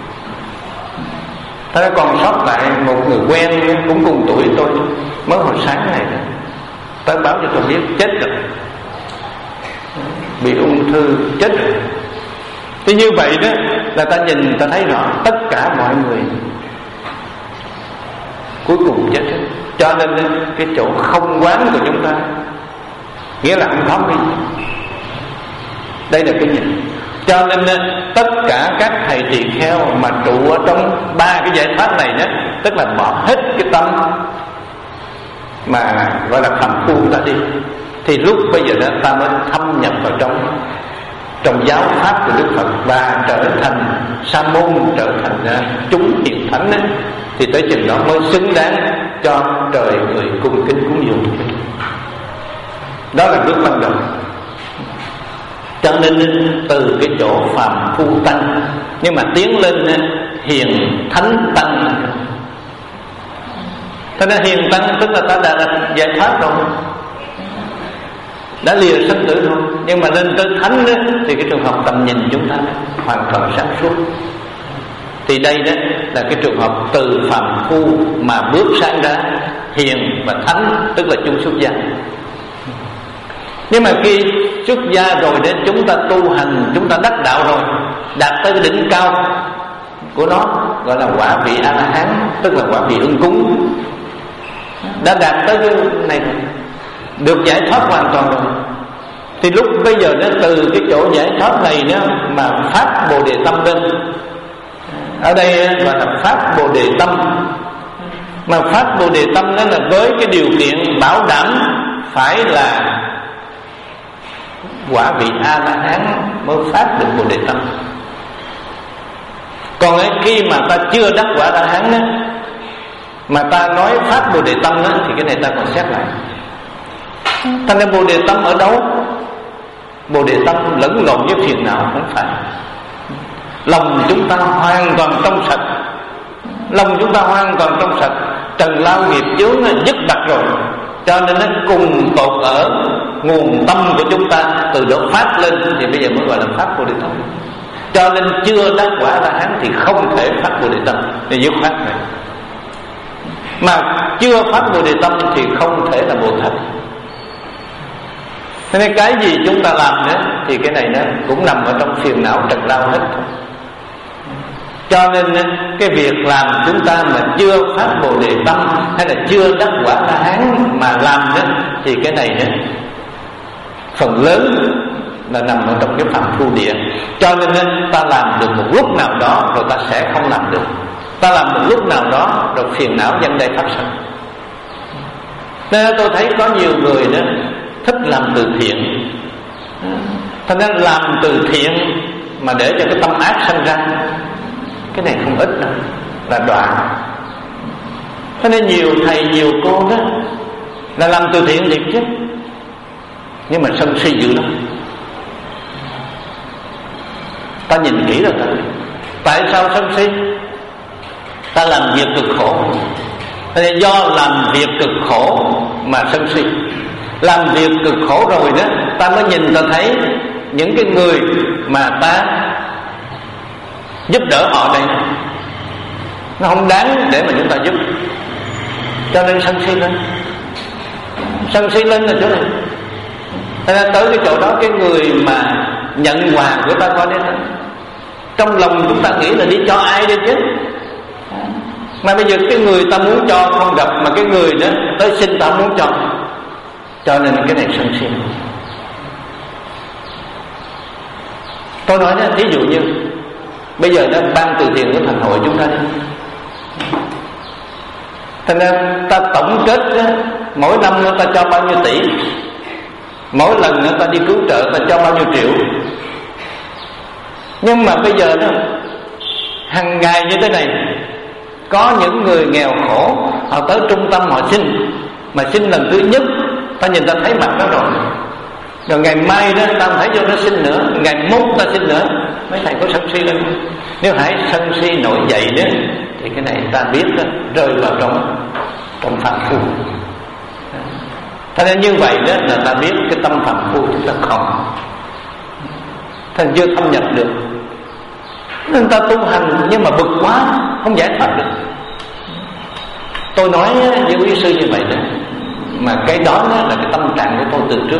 Thế còn sót lại một người quen cũng cùng tuổi tôi, mới hồi sáng này đó, tới báo cho tôi biết chết rồi, bị ung thư chết rồi. Thì như vậy đó là ta nhìn ta thấy rõ tất cả mọi người cuối cùng chết hết. Cho nên cái chỗ không quán của chúng ta nghĩa là không có gì. Đây là cái nhìn. Cho nên tất cả các thầy tỳ kheo mà trụ ở trong ba cái giải thoát này đó, tức là bỏ hết cái tâm mà gọi là phàm phu ta đi, thì lúc bây giờ đó ta mới thâm nhập vào trong trong giáo pháp của Đức Phật và trở thành sa môn, trở thành uh, chúng hiền thánh ấy, thì tới chừng đó mới xứng đáng cho trời người cung kính cúng dường. Đó là bước ban đầu. Cho nên từ cái chỗ phàm phu tăng, nhưng mà tiến lên hiền thánh tăng. Thế nên hiền tăng tức là ta đã giải thoát rồi, đã lìa sinh tử rồi. Nhưng mà lên tới thánh đó, thì cái trường hợp tầm nhìn chúng ta hoàn toàn sáng suốt. Thì đây đó là cái trường hợp từ phàm phu mà bước sang ra hiền và thánh, tức là chung xuất gia. Nhưng mà khi xuất gia rồi đến chúng ta tu hành, chúng ta đắc đạo rồi, đạt tới cái đỉnh cao của nó, gọi là quả vị A-la-hán, tức là quả vị ưng cúng, đã đạt tới cái này rồi, được giải thoát hoàn toàn rồi. Thì lúc bây giờ nó từ cái chỗ giải thoát này đó mà phát Bồ Đề tâm lên. Ở đây gọi là phát Bồ Đề tâm. Mà phát Bồ Đề tâm đó là với cái điều kiện bảo đảm phải là quả vị A-la-hán mới phát được Bồ Đề tâm. Còn ấy, khi mà ta chưa đắc quả A-la-hán đó, mà ta nói phát Bồ Đề tâm đó, thì cái này ta còn xét lại. Thành ra Bồ Đề tâm ở đâu? Bồ Đề tâm lẫn lộn với phiền não không phải. Lòng chúng ta hoàn toàn trong sạch, lòng chúng ta hoàn toàn trong sạch, trần lao nghiệp chướng dứt bặt rồi. Cho nên nó cùng tột ở nguồn tâm của chúng ta, từ đó phát lên thì bây giờ mới gọi là phát Bồ Đề tâm. Cho nên chưa đắc quả A-la-hán thì không thể phát Bồ Đề tâm, thì dứt khoát này. Mà chưa phát Bồ Đề tâm thì không thể là Bồ Tát. Thế nên cái gì chúng ta làm nữa thì cái này nó cũng nằm ở trong phiền não trần lao hết. Cho nên cái việc làm chúng ta mà chưa phát Bồ Đề tâm hay là chưa đắc quả A-la-hán mà làm đó, thì cái này đó, phần lớn là nằm ở trong cái phạm phu địa. Cho nên ta làm được một lúc nào đó rồi ta sẽ không làm được. Ta làm một lúc nào đó rồi phiền não nhân đây phát sinh. Nên tôi thấy có nhiều người đó thích làm từ thiện, thành ra làm từ thiện mà để cho cái tâm ác sanh ra, cái này không ít đâu, là đoạn. Cho nên nhiều thầy nhiều cô đó là làm từ thiện thiệt chứ, nhưng mà sân si dữ lắm. Ta nhìn kỹ rồi ta, tại sao sân si? ta làm việc cực khổ. Nên do làm việc cực khổ mà sân si. Làm việc cực khổ rồi đó, ta mới nhìn ta thấy những cái người mà ta giúp đỡ họ đây nó không đáng để mà chúng ta giúp, cho nên sân si lên. Sân si lên là chỗ này. Thế nên tới cái chỗ đó, cái người mà nhận quà của ta qua đây, trong lòng chúng ta nghĩ là đi cho ai đây chứ. Mà bây giờ cái người ta muốn cho không gặp, mà cái người đó tới xin ta muốn cho. Cho nên cái này sân si. Tôi nói đó, ví dụ như bây giờ đó ban từ thiện của thành hội chúng ta đi, thành ra ta tổng kết đó, mỗi năm người ta cho bao nhiêu tỷ, mỗi lần người ta đi cứu trợ ta cho bao nhiêu triệu. Nhưng mà bây giờ đó, hàng ngày như thế này, có những người nghèo khổ họ tới trung tâm họ xin, mà xin lần thứ nhất ta nhìn ta thấy mặt nó rồi, rồi ngày mai đó ta thấy vô nó xin nữa, ngày mốt ta xin nữa. Mấy thầy có sân si lên. Nếu hãy sân si nổi dậy đó thì cái này ta biết đó, rơi vào trong trong phạm phu. Thế nên như vậy đó là ta biết cái tâm phạm phu chúng ta không, thành chưa thâm nhập được. Nên ta tu hành nhưng mà bực quá không giải thoát được. Tôi nói với quý sư như vậy đó, mà cái đó, đó là cái tâm trạng của tôi từ trước.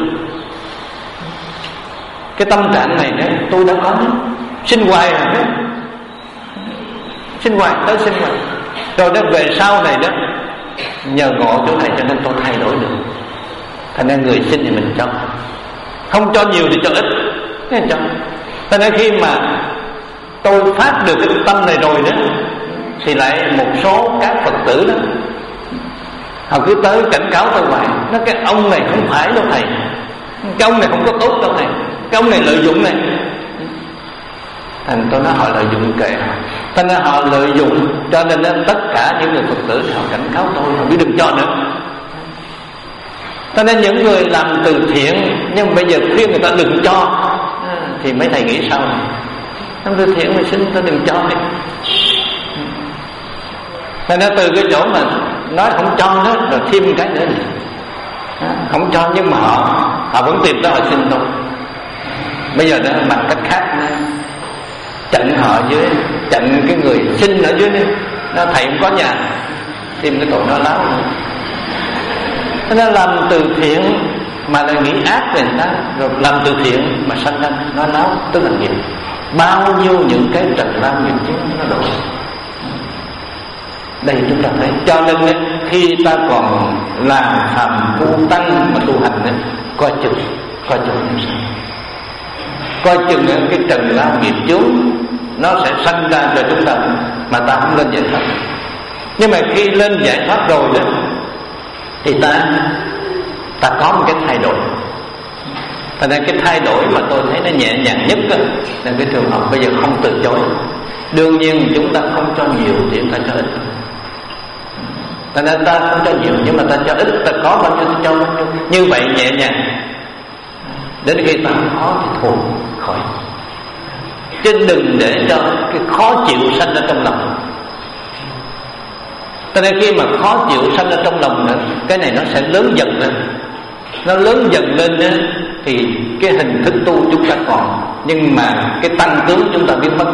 Cái tâm trạng này đó tôi đã có đó. Xin hoài rồi đó, xin hoài tới xin hoài. Rồi đó về sau này đó nhờ ngộ chỗ này cho nên tôi thay đổi được. Thành ra người xin thì mình cho, không cho nhiều thì cho ít, thế cho. Thành ra khi mà tôi phát được cái tâm này rồi đó, thì lại một số các Phật tử đó họ cứ tới cảnh cáo tôi hoài, nói cái ông này không phải đâu thầy, cái ông này không có tốt đâu thầy, cái ông này lợi dụng này. Thành tôi nói họ lợi dụng kệ. Thành ra họ lợi dụng, cho nên đó, tất cả những người Phật tử họ cảnh cáo tôi, họ biết đừng cho nữa. Cho nên những người làm từ thiện nhưng bây giờ khuyên người ta đừng cho, thì mấy thầy nghĩ sao? Làm từ thiện mà xin ta đừng cho đi. Cho nên từ cái chỗ mà nói không cho đó, rồi thêm cái nữa, không cho nhưng mà họ họ vẫn tìm tới họ xin tôi. Bây giờ đó bằng cách khác đó, chặn họ dưới, chặn cái người xin ở dưới đi. Nó thầy không có nhà, tìm cái tội nó láo nữa. Thế nên làm từ thiện mà lại nghĩ ác về người ta, rồi làm từ thiện mà sanh ra nó láo, tức là nghiệp. Bao nhiêu những cái trần lao nghiệp chứ nó đổ. Đây chúng ta thấy. Cho nên khi ta còn làm phàm phu tăng mà tu hành ấy, coi chừng, coi chừng làm sao, coi chừng cái trần lao nghiệp chướng nó sẽ sanh ra cho chúng ta mà ta không lên giải thoát. Nhưng mà khi lên giải thoát rồi đó thì ta ta có một cái thay đổi. Thành ra cái thay đổi mà tôi thấy nó nhẹ nhàng nhất đó, là cái trường hợp bây giờ không từ chối. Đương nhiên chúng ta không cho nhiều thì chúng ta cho ít. Thành ra ta không cho nhiều nhưng mà ta cho ít, ta có bao nhiêu ta cho bao nhiêu. Như vậy nhẹ nhàng, đến khi ta khó thì thôi khỏi. Chứ đừng để cho cái khó chịu sanh ra trong lòng. Cho nên khi mà khó chịu sanh ra trong lòng nữa, cái này nó sẽ lớn dần lên. Nó lớn dần lên đó, thì cái hình thức tu chúng ta còn, nhưng mà cái tăng tướng chúng ta biến mất.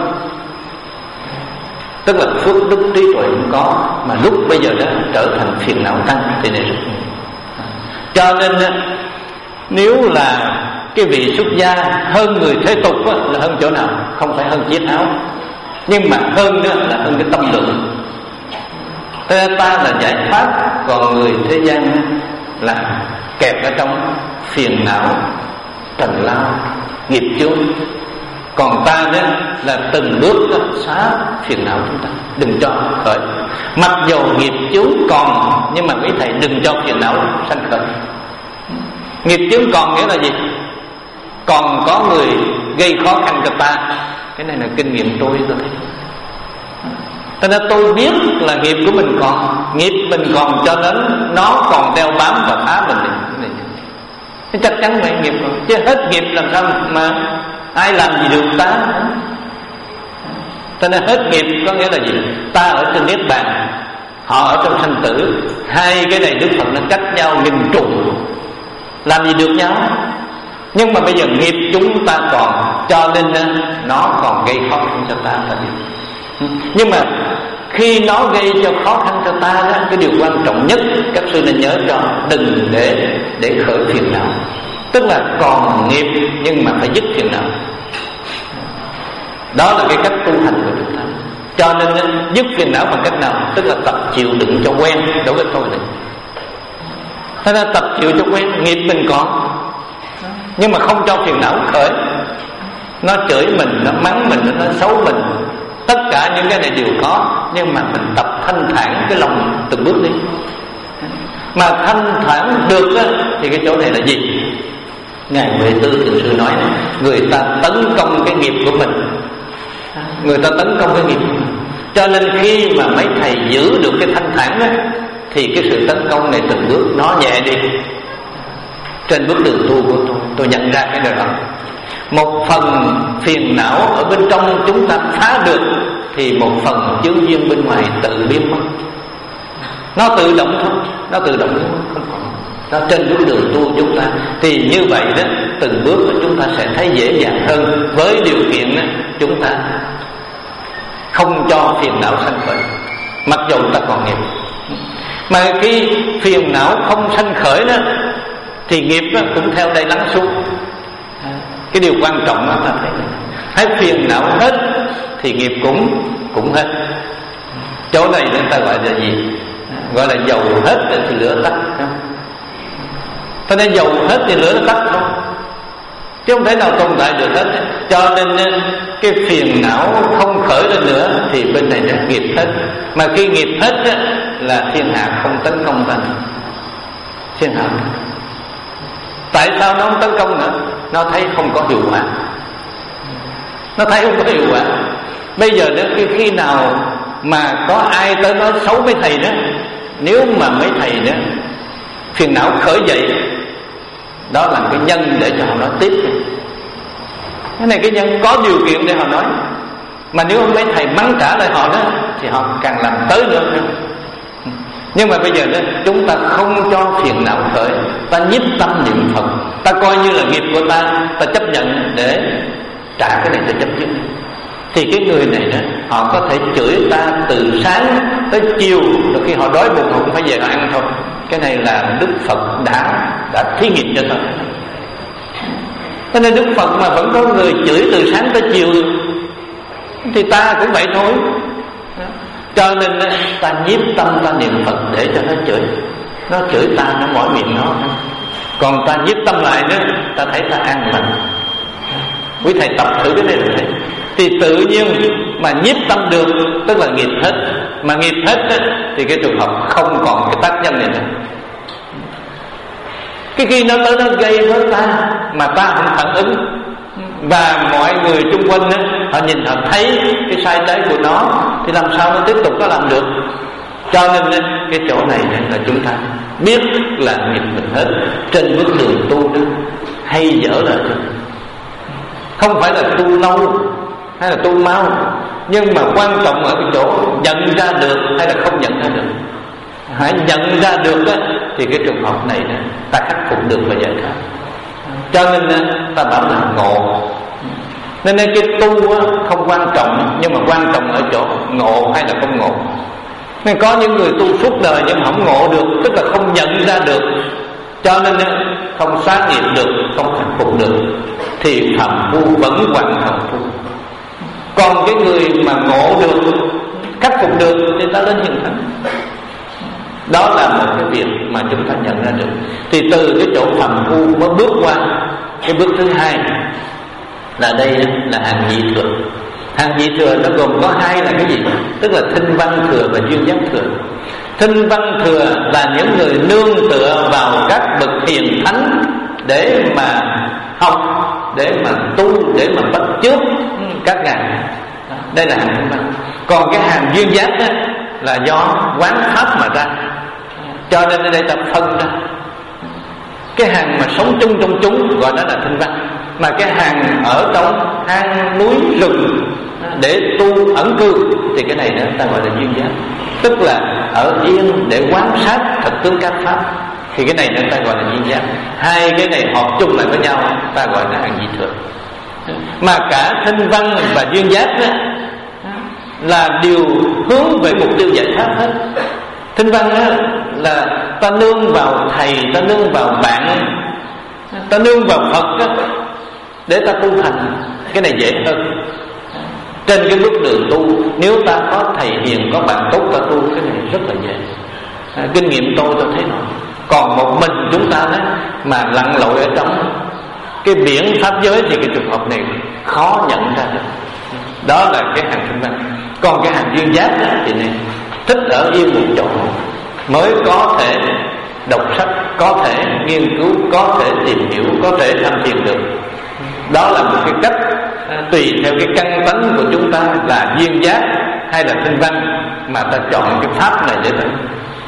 Tức là phước đức trí tuệ cũng có, mà lúc bây giờ đó trở thành phiền não tăng thì này rất nhiều. Cho nên nếu là cái vị xuất gia hơn người thế tục đó, là hơn chỗ nào? Không phải hơn chiếc áo, nhưng mà hơn đó là hơn cái tâm lượng. Thế ta là giải thoát, còn người thế gian là kẹt ở trong phiền não, trần lao, nghiệp chướng. Còn ta đó là từng bước đó, xóa phiền não chúng ta, đừng cho khởi. Mặc dù nghiệp chướng còn, nhưng mà quý thầy đừng cho phiền não sanh khởi. Nghiệp chướng còn nghĩa là gì? Còn có người gây khó khăn cho ta. Cái này là kinh nghiệm tôi tôi thấy. Cho nên tôi biết là nghiệp của mình còn, nghiệp mình còn, cho nên nó còn đeo bám và phá mình. Thì chắc chắn vậy, nghiệp còn. Chứ hết nghiệp làm sao mà ai làm gì được ta. Cho nên hết nghiệp có nghĩa là gì? Ta ở trên niết bàn, họ ở trong sanh tử. Hai cái này Đức Phật nó cách nhau nghìn trùng, làm gì được nhau. Nhưng mà bây giờ nghiệp chúng ta còn, cho nên nó còn gây khó khăn cho ta. Nhưng mà khi nó gây cho khó khăn cho ta đó, cái điều quan trọng nhất các sư nên nhớ cho, đừng để để khởi phiền não. Tức là còn nghiệp nhưng mà phải dứt phiền não. Đó là cái cách tu hành của chúng ta. Cho nên dứt phiền não bằng cách nào? Tức là tập chịu đựng cho quen đối với tôi này. Thế nên tập chịu cho quen. Nghiệp mình còn, nhưng mà không cho phiền não khởi. Nó chửi mình, nó mắng mình, nó xấu mình, tất cả những cái này đều có. Nhưng mà mình tập thanh thản cái lòng từng bước đi. Mà thanh thản được đó, thì cái chỗ này là gì? Ngài Huệ Tư Thiền Sư nói này, người ta tấn công cái nghiệp của mình, người ta tấn công cái nghiệp của mình. Cho nên khi mà mấy thầy giữ được cái thanh thản đó, thì cái sự tấn công này từng bước nó nhẹ đi. Trên bước đường tu của tôi, tôi nhận ra cái điều đó. Một phần phiền não ở bên trong chúng ta phá được, thì một phần chướng duyên bên ngoài tự biến mất. Nó tự động thôi, nó tự động thôi, không còn. Nó trên bước đường tu chúng ta. Thì như vậy đó, từng bước chúng ta sẽ thấy dễ dàng hơn. Với điều kiện đó, chúng ta không cho phiền não sanh khởi, mặc dù ta còn nghiệp. Mà khi phiền não không sanh khởi đó, thì nghiệp đó cũng theo đây lắng xuống. Cái điều quan trọng đó ta thấy, hết phiền não hết thì nghiệp cũng cũng hết. Chỗ này người ta gọi là gì? Gọi là dầu hết thì lửa tắt. Cho nên dầu hết thì lửa nó tắt thôi, chứ không thể nào tồn tại được hết. Cho nên cái phiền não không khởi lên nữa thì bên này đã nghiệp hết. Mà khi nghiệp hết là thiên hạ không tấn công ta nữa. Thiên hạ tại sao nó không tấn công nữa? Nó thấy không có hiệu quả. Nó thấy không có hiệu quả. Bây giờ đó, khi, khi nào mà có ai tới nói xấu mấy thầy đó, nếu mà mấy thầy đó phiền não khởi dậy, đó là cái nhân để cho họ nói tiếp. Cái này cái nhân có điều kiện để họ nói. Mà nếu mấy thầy mắng trả lại họ đó, thì họ càng làm tới nữa. Nhưng mà bây giờ đó, chúng ta không cho phiền não khởi, ta nhiếp tâm niệm Phật, ta coi như là nghiệp của ta, ta chấp nhận để trả cái này, ta chấp nhận. Thì cái người này đó, họ có thể chửi ta từ sáng tới chiều, rồi khi họ đói bụng họ cũng phải về họ ăn thôi. Cái này là Đức Phật đã đã thí nghiệm cho ta. Cho nên Đức Phật mà vẫn có người chửi từ sáng tới chiều, thì ta cũng vậy thôi. Cho nên ta nhiếp tâm ta niệm Phật để cho nó chửi. Nó chửi ta, nó mỏi miệng nó. Còn ta nhiếp tâm lại nữa, ta thấy ta an lành. Quý thầy tập thử cái này là thấy. Thì tự nhiên mà nhiếp tâm được, tức là nghiệp hết. Mà nghiệp hết thì cái trường hợp không còn cái tác nhân này nữa. Cái khi nó tới nó gây với ta mà ta không phản ứng, và mọi người xung quanh đó, họ nhìn họ thấy cái sai trái của nó, thì làm sao nó tiếp tục nó làm được. Cho nên cái chỗ này là chúng ta biết là nghiệp mình hết. Trên bước đường tu đó, hay dở là thôi, không phải là tu lâu hay là tu mau, nhưng mà quan trọng ở cái chỗ nhận ra được hay là không nhận ra được. Hãy nhận ra được đó, thì cái trường hợp này đó, ta khắc phục được và giải thoát. Cho nên ta bảo là ngộ. Nên cái tu không quan trọng, nhưng mà quan trọng ở chỗ ngộ hay là không ngộ. Nên có những người tu suốt đời nhưng không ngộ được, tức là không nhận ra được, cho nên không xá nghiệp được, không khắc phục được, thì phạm phu vẫn hoàn thành phu. Còn cái người mà ngộ được, khắc phục được thì ta lên hiện thánh. Đó là một cái việc mà chúng ta nhận ra được. Thì từ cái chỗ phạm phu mới bước qua cái bước thứ hai, là đây là hàng nhị thừa. Hàng nhị thừa nó gồm có hai là cái gì? Tức là thinh văn thừa và duyên giác thừa. Thinh văn thừa là những người nương tựa vào các bậc hiền thánh để mà học, để mà tu, để mà bắt chước các ngài. Đây là hàng thinh văn. Còn cái hàng duyên giác đó là do quán pháp mà ra. Cho nên ở đây ta phân ra cái hàng mà sống chung trong chúng gọi đó là thinh văn, mà cái hàng ở trong hang núi rừng để tu ẩn cư, thì cái này đó ta gọi là duyên giác. Tức là ở yên để quan sát thật tướng các pháp, thì cái này đó ta gọi là duyên giác. Hai cái này hợp chung lại với nhau ta gọi là hằng di thường. Mà cả thanh văn và duyên giác đó là điều hướng về mục tiêu giải thoát hết. Thanh văn đó là ta nương vào thầy, ta nương vào bạn, ta nương vào Phật đó, để ta tu thành. Cái này dễ hơn. Trên cái bước đường tu, nếu ta có thầy hiền, có bạn tốt ta tu, cái này rất là dễ. à, Kinh nghiệm tôi tôi thấy rồi. Còn một mình chúng ta đó mà lặn lội ở trong cái biển pháp giới thì cái trường hợp này khó nhận ra được. Đó là cái hàng thanh văn. Còn cái hàng duyên giác đó, thì này thích ở yên một chỗ mới có thể đọc sách, có thể nghiên cứu, có thể tìm hiểu, có thể tham thiền được. Đó là một cái cách à, tùy theo cái căn tánh của chúng ta là duyên giác hay là thanh văn mà ta chọn cái pháp này để thành.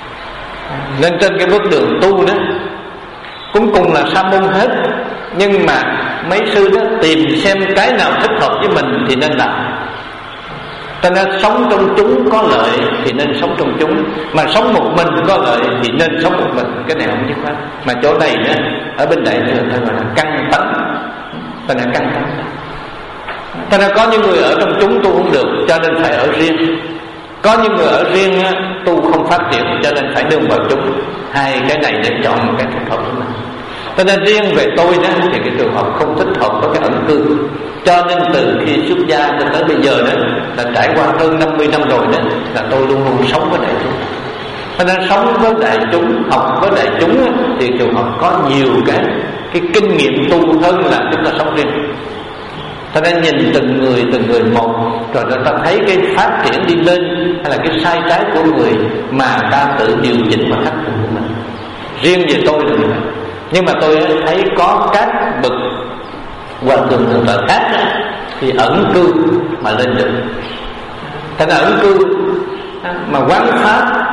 Nên trên cái bước đường tu đó cũng cùng là sa môn hết, nhưng mà mấy sư đó tìm xem cái nào thích hợp với mình thì nên làm. Cho nên sống trong chúng có lợi thì nên sống trong chúng, mà sống một mình có lợi thì nên sống một mình. Cái này không nhất hết. Mà chỗ này nữa, ở bên đây nữa ta gọi là căn tánh. Ta là căn tánh. Ta nên có những người ở trong chúng tu không được, cho nên phải ở riêng. Có những người ở riêng tu không phát triển, cho nên phải nương vào chúng. Hai cái này để chọn một cái thích hợp của mình. Cho nên riêng về tôi đó thì cái trường hợp không thích hợp với cái ẩn cư. Cho nên từ khi xuất gia cho tới bây giờ đó là trải qua hơn năm mươi năm rồi đó, là tôi luôn luôn sống với đại chúng. Cho nên sống với đại chúng, học với đại chúng thì trường hợp có nhiều cái cái kinh nghiệm tu hơn là chúng ta sống riêng. Cho nên nhìn từng người từng người một, rồi ta thấy cái phát triển đi lên hay là cái sai trái của người mà ta tự điều chỉnh và khắc phục của mình. Riêng về tôi là như vậy. Nhưng mà tôi thấy có các bậc hòa thượng thượng tọa khác đó, thì ẩn cư mà lên được. Thành ra ẩn cư mà quán pháp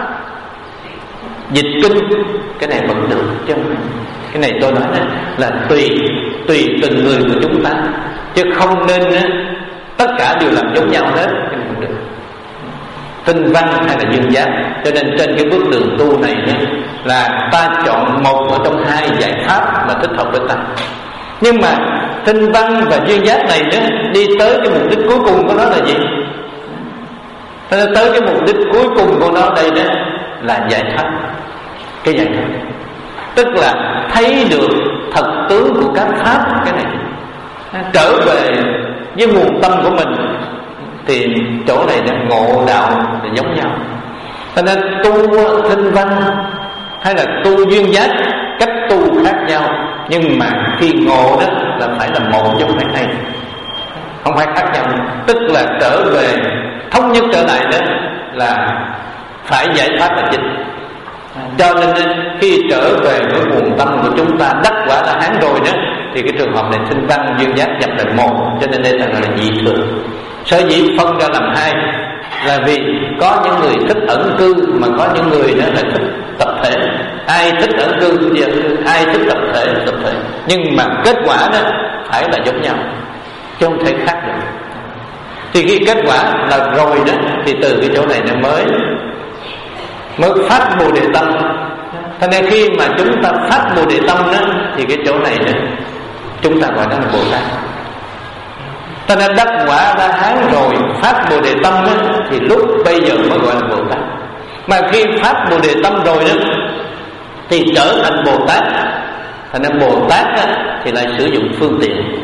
dịch kinh, cái này vẫn được chứ. Cái này tôi nói đó, là tùy tùy từng người của chúng ta, chứ không nên đó, tất cả đều làm giống nhau hết. Cái này không được. Tinh văn hay là duyên giác. Cho nên trên cái bước đường tu này đó, là ta chọn một ở trong hai giải pháp mà thích hợp với ta. Nhưng mà tinh văn và duyên giác này đó, đi tới cái mục đích cuối cùng của nó là gì? Tới cái mục đích cuối cùng của nó đây đó là giải thoát. Cái giải thoát tức là thấy được thật tướng của các pháp. Cái này trở về với nguồn tâm của mình, thì chỗ này là ngộ đạo là giống nhau. Cho nên tu tinh văn hay là tu duyên giác, cách tu khác nhau, nhưng mà khi ngộ đó là phải là một chứ không phải hai, không phải khác nhau. Tức là trở về thống nhất trở lại đó là phải giải thoát là chính. Cho nên khi trở về với nguồn tâm của chúng ta đắc quả là hán rồi đó, thì cái trường hợp này tinh văn duyên giác nhập thành một. Cho nên đây là gọi là dị thường. Sở dĩ phân ra làm hai là vì có những người thích ẩn cư, mà có những người đó là thích tập thể. Ai thích ẩn cư thì ẩn cư, ai thích tập thể thì tập thể. Nhưng mà kết quả đó phải là giống nhau, chứ không thể khác được. Thì khi kết quả là rồi đó, thì từ cái chỗ này nó mới mới phát Bồ Đề tâm. Cho nên khi mà chúng ta phát Bồ Đề tâm đó, thì cái chỗ này đó chúng ta gọi đó là Bồ Tát. Cho nên đắc quả đã hán rồi, phát Bồ Đề tâm đó, thì lúc bây giờ mới gọi là Bồ Tát. Mà khi phát Bồ Đề tâm rồi đó, thì trở thành Bồ Tát. Thành nên Bồ Tát đó, thì lại sử dụng phương tiện.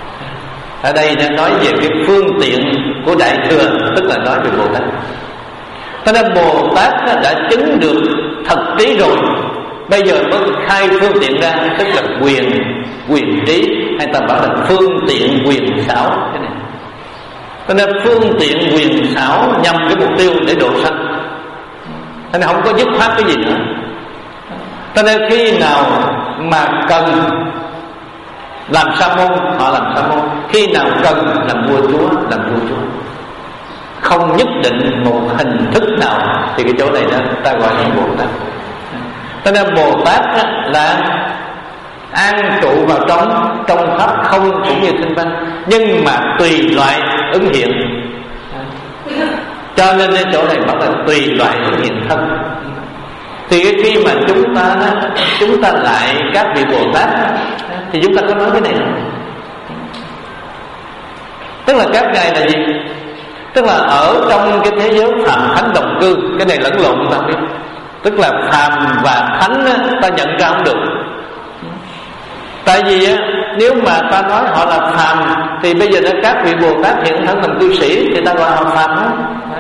Ở đây đã nói về cái phương tiện của Đại Thừa, tức là nói về Bồ Tát. Cho nên Bồ Tát đã chứng được thật trí rồi, bây giờ mới khai phương tiện ra, tức là quyền quyền trí, hay ta bảo là phương tiện quyền xảo. Cái này cho nên phương tiện quyền xảo nhằm cái mục tiêu để độ sanh. Cho nên không có dứt khoát cái gì nữa. Cho nên khi nào mà cần làm sa môn, họ làm sa môn. Khi nào cần làm vua chúa, làm vua chúa. Không nhất định một hình thức nào. Thì cái chỗ này đó ta gọi là Bồ Tát. Cho nên Bồ Tát là an trụ vào trong trong pháp không cũng như tinh văn, nhưng mà tùy loại ứng hiện. Cho nên cái chỗ này bảo là tùy loại ứng hiện thân. Thì khi mà chúng ta chúng ta lại các vị Bồ Tát thì chúng ta có nói cái này không? Tức là các ngài là gì? Tức là ở trong cái thế giới phàm thánh đồng cư, cái này lẫn lộn ta biết. Tức là phàm và thánh ta nhận ra không được. Tại vì nếu mà ta nói họ là phàm thì bây giờ các vị Bồ Tát hiện thân làm cư sĩ thì ta gọi họ phàm đó.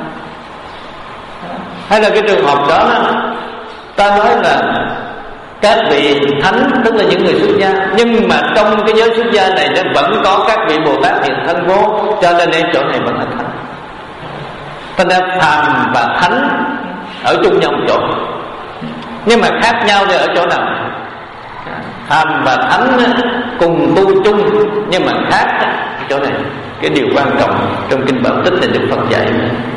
Hay là cái trường hợp đó ta nói là các vị thánh, tức là những người xuất gia, nhưng mà trong cái giới xuất gia này nó vẫn có các vị Bồ Tát hiện thân vô, cho nên ở chỗ này vẫn là thánh. Cho nên phàm và thánh ở chung nhau một chỗ, nhưng mà khác nhau thì ở chỗ nào? Phàm và thánh cùng tu chung nhưng mà khác ở chỗ này. Cái điều quan trọng trong kinh Bảo Tích này Đức Phật dạy,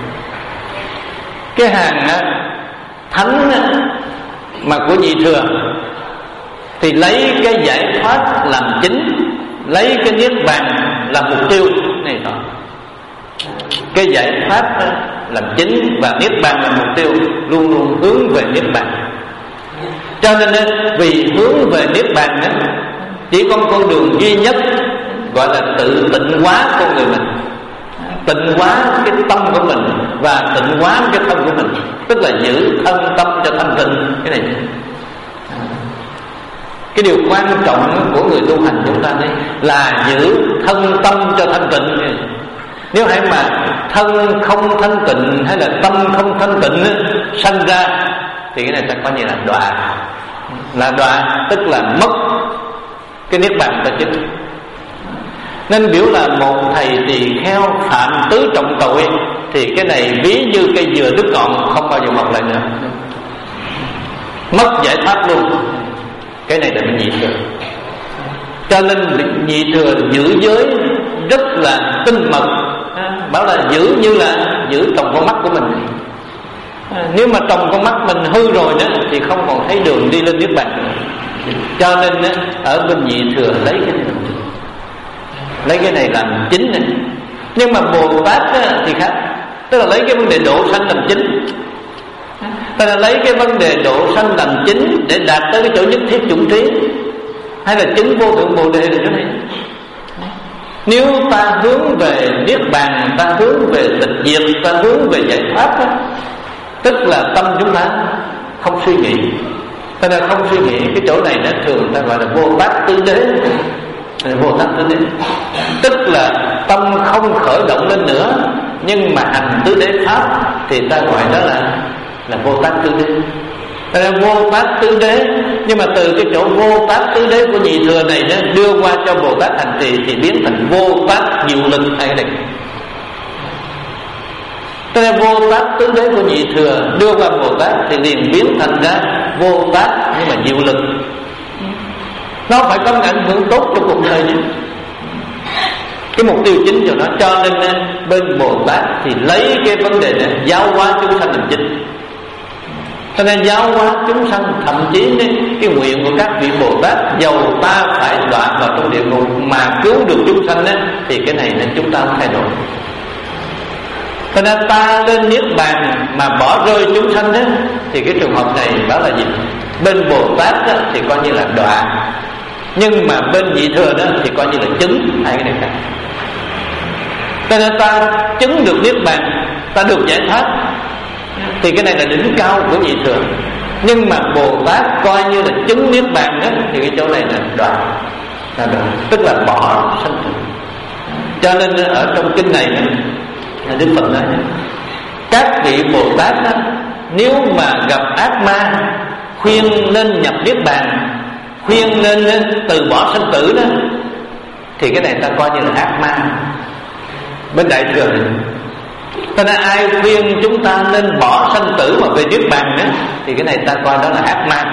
cái hàng thánh mà của nhị thừa thì lấy cái giải thoát làm chính, lấy cái niết bàn làm mục tiêu này đó. Cái giải thoát làm chính và niết bàn làm mục tiêu, luôn luôn hướng về niết bàn. Cho nên vì hướng về niết bàn chỉ có con đường duy nhất, gọi là tự tịnh hóa con người mình, tịnh hóa cái tâm của mình và tịnh hóa cái thân của mình, tức là giữ thân tâm cho thanh tịnh. Cái này cái điều quan trọng của người tu hành chúng ta đây là giữ thân tâm cho thanh tịnh. Nếu hãy mà thân không thanh tịnh hay là tâm không thanh tịnh sanh ra thì cái này ta coi như là đọa, là đọa tức là mất cái niết bàn ta chính. Nên biểu là một thầy tỳ kheo phạm tứ trọng tội thì cái này ví như cây dừa đứt ngọn, không bao giờ mọc lại nữa, mất giải thoát luôn. Cái này là nhị thừa. Cho nên nhị thừa giữ giới rất là tinh mật, bảo là giữ như là giữ trồng con mắt của mình. Nếu mà trồng con mắt mình hư rồi đó thì không còn thấy đường đi lên niết bàn. Cho nên ở bên nhị thừa lấy cái này, lấy cái này làm chính này. Nhưng mà Bồ Tát thì khác, tức là lấy cái vấn đề độ sanh làm chính. Ta là lấy cái vấn đề độ sanh làm chính để đạt tới cái chỗ nhất thiết chủng trí, hay là chứng vô thượng bồ đề là chỗ này. Nếu ta hướng về niết bàn, ta hướng về tịch diệt, ta hướng về giải thoát đó, tức là tâm chúng ta không suy nghĩ. Ta là không suy nghĩ. Cái chỗ này nó thường ta gọi là vô tác tứ đế. Vô tác tứ đế tức là tâm không khởi động lên nữa, nhưng mà hành tứ đế pháp thì ta gọi đó là là vô tác tứ đế. Ta là vô tác tứ đế, nhưng mà từ cái chỗ vô tác tứ đế của nhị thừa này đó, đưa qua cho Bồ Tát hành trì thì biến thành vô tác diệu lực hay này. Tức là vô tác tứ đế của nhị thừa đưa qua Bồ Tát thì liền biến thành ra vô tác nhưng mà diệu lực. Nó phải có một ảnh hưởng tốt trong cuộc đời nhé. Cái mục tiêu chính cho nó. Cho nên bên Bồ Tát thì lấy cái vấn đề này giáo hóa chúng sanh làm chính. Cho nên giáo hóa chúng sanh, thậm chí cái nguyện của các vị Bồ Tát dầu ta phải đọa vào trong địa ngục mà cứu được chúng sanh ấy, thì cái này là chúng ta không thay đổi. Cho nên ta lên niết bàn mà bỏ rơi chúng sanh ấy, thì cái trường hợp này đó là gì? Bên Bồ Tát đó, thì coi như là đọa, nhưng mà bên nhị thừa đó thì coi như là chứng. Hai cái này khác. Cho nên ta chứng được niết bàn, ta được giải thoát, thì cái này là đỉnh cao của nhị thừa. Nhưng mà Bồ Tát coi như là chứng niết bàn đó, thì cái chỗ này là đoạn, là đoạn, tức là bỏ sanh tử. Cho nên ở trong kinh này là Đức Phật nói các vị Bồ Tát đó, nếu mà gặp ác ma khuyên nên nhập niết bàn, khuyên nên từ bỏ sanh tử đó, thì cái này ta coi như là ác ma. Bên đại thừa này, cho nên ai khuyên chúng ta nên bỏ sanh tử mà về niết bàn đó, thì cái này ta coi đó là ác ma.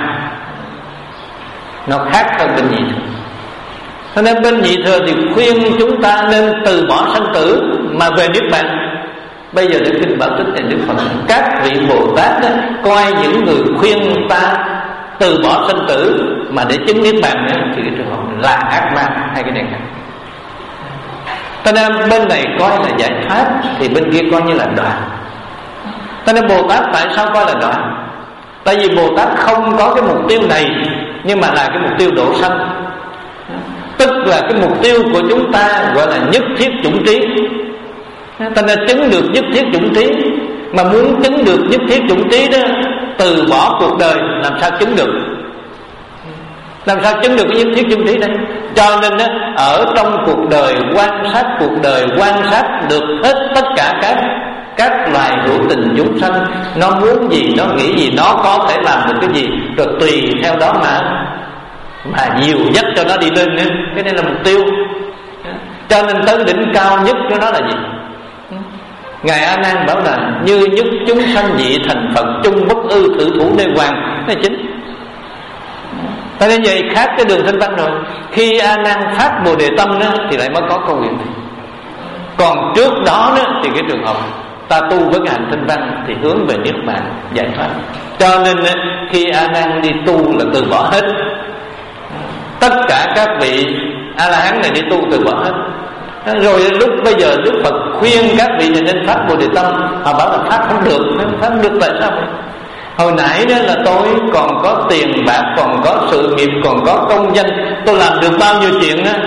Nó khác hơn bên nhị thừa. Cho nên bên nhị thừa thì khuyên chúng ta nên từ bỏ sanh tử mà về niết bàn. Bây giờ để kinh Bảo Tích này Đức Phật các vị Bồ Tát đó, coi những người khuyên ta từ bỏ sanh tử mà để chứng niết bàn đó, thì cái trường hợp là ác ma. Hai cái này khác. Cho nên bên này coi là giải thoát thì bên kia coi như là đoạn. Cho nên Bồ Tát tại sao coi là đoạn? Tại vì Bồ Tát không có cái mục tiêu này, nhưng mà là cái mục tiêu độ sanh. Tức là cái mục tiêu của chúng ta gọi là nhất thiết chủng trí. Ta nên chứng được nhất thiết chủng trí. Mà muốn chứng được nhất thiết chủng trí đó, từ bỏ cuộc đời làm sao chứng được? Làm sao chứng được cái nhất thiết chủng trí đây? Cho nên đó, ở trong cuộc đời quan sát cuộc đời, quan sát được hết tất cả các các loài hữu tình chúng sanh, nó muốn gì, nó nghĩ gì, nó có thể làm được cái gì, rồi tùy theo đó mà mà dìu dắt cho nó đi lên nữa. Cái này là mục tiêu. Cho nên tới đỉnh cao nhất của nó là gì? Ngài A Nan bảo là như nhất chúng sanh dị thành Phật, chung bất ư thử thủ đê hoàng. Cái chính. Tại nên vậy khác cái đường thanh văn rồi. Khi A Nan phát Bồ Đề tâm đó, thì lại mới có câu chuyện này. Còn trước đó đó thì cái trường hợp ta tu với cái hành thanh văn thì hướng về niết bàn giải thoát. Cho nên khi A Nan đi tu là từ bỏ hết. Tất cả các vị A La Hán này đi tu từ bỏ hết. Rồi lúc bây giờ Đức Phật khuyên các vị này nên phát Bồ Đề tâm, họ bảo là phát không được. Phát không được tại sao vậy? Hồi nãy đó là tôi còn có tiền bạc, còn có sự nghiệp, còn có công danh, tôi làm được bao nhiêu chuyện đó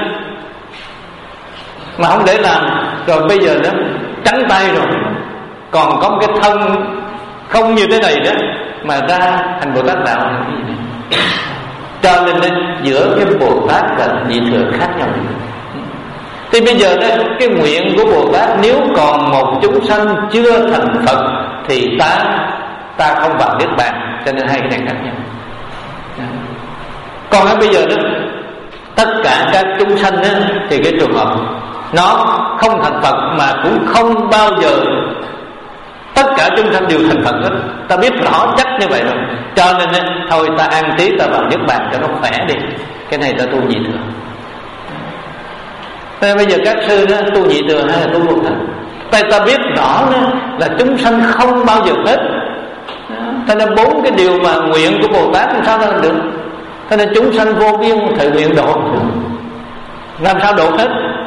mà không để làm. Rồi bây giờ đó trắng tay rồi, còn có một cái thân không như thế này đó mà ra thành Bồ Tát đạo là cái gì này? Cho nên đó, giữa cái Bồ Tát và Nhị Thừa khác nhau. Thì bây giờ đó, cái nguyện của Bồ Tát nếu còn một chúng sanh chưa thành Phật thì ta ta không vào niết bàn. Cho nên hai cái này khác nhau. Còn ở bây giờ đó, tất cả các chúng sanh đó, thì cái trường hợp nó không thành Phật mà cũng không bao giờ tất cả chúng sanh đều thành Phật hết. Ta biết rõ chắc như vậy rồi. Cho nên thôi ta an trí, ta vào niết bàn cho nó khỏe đi. Cái này ta tu Nhị Thừa. Nên bây giờ các sư đó tu Nhị Thừa hay là tu Bồ Tát? Tại ta biết rõ đó, là chúng sanh không bao giờ hết. Thế nên bốn cái điều mà nguyện của Bồ Tát làm sao nó làm được? Thế nên chúng sanh vô biên thời nguyện độ, làm sao độ hết?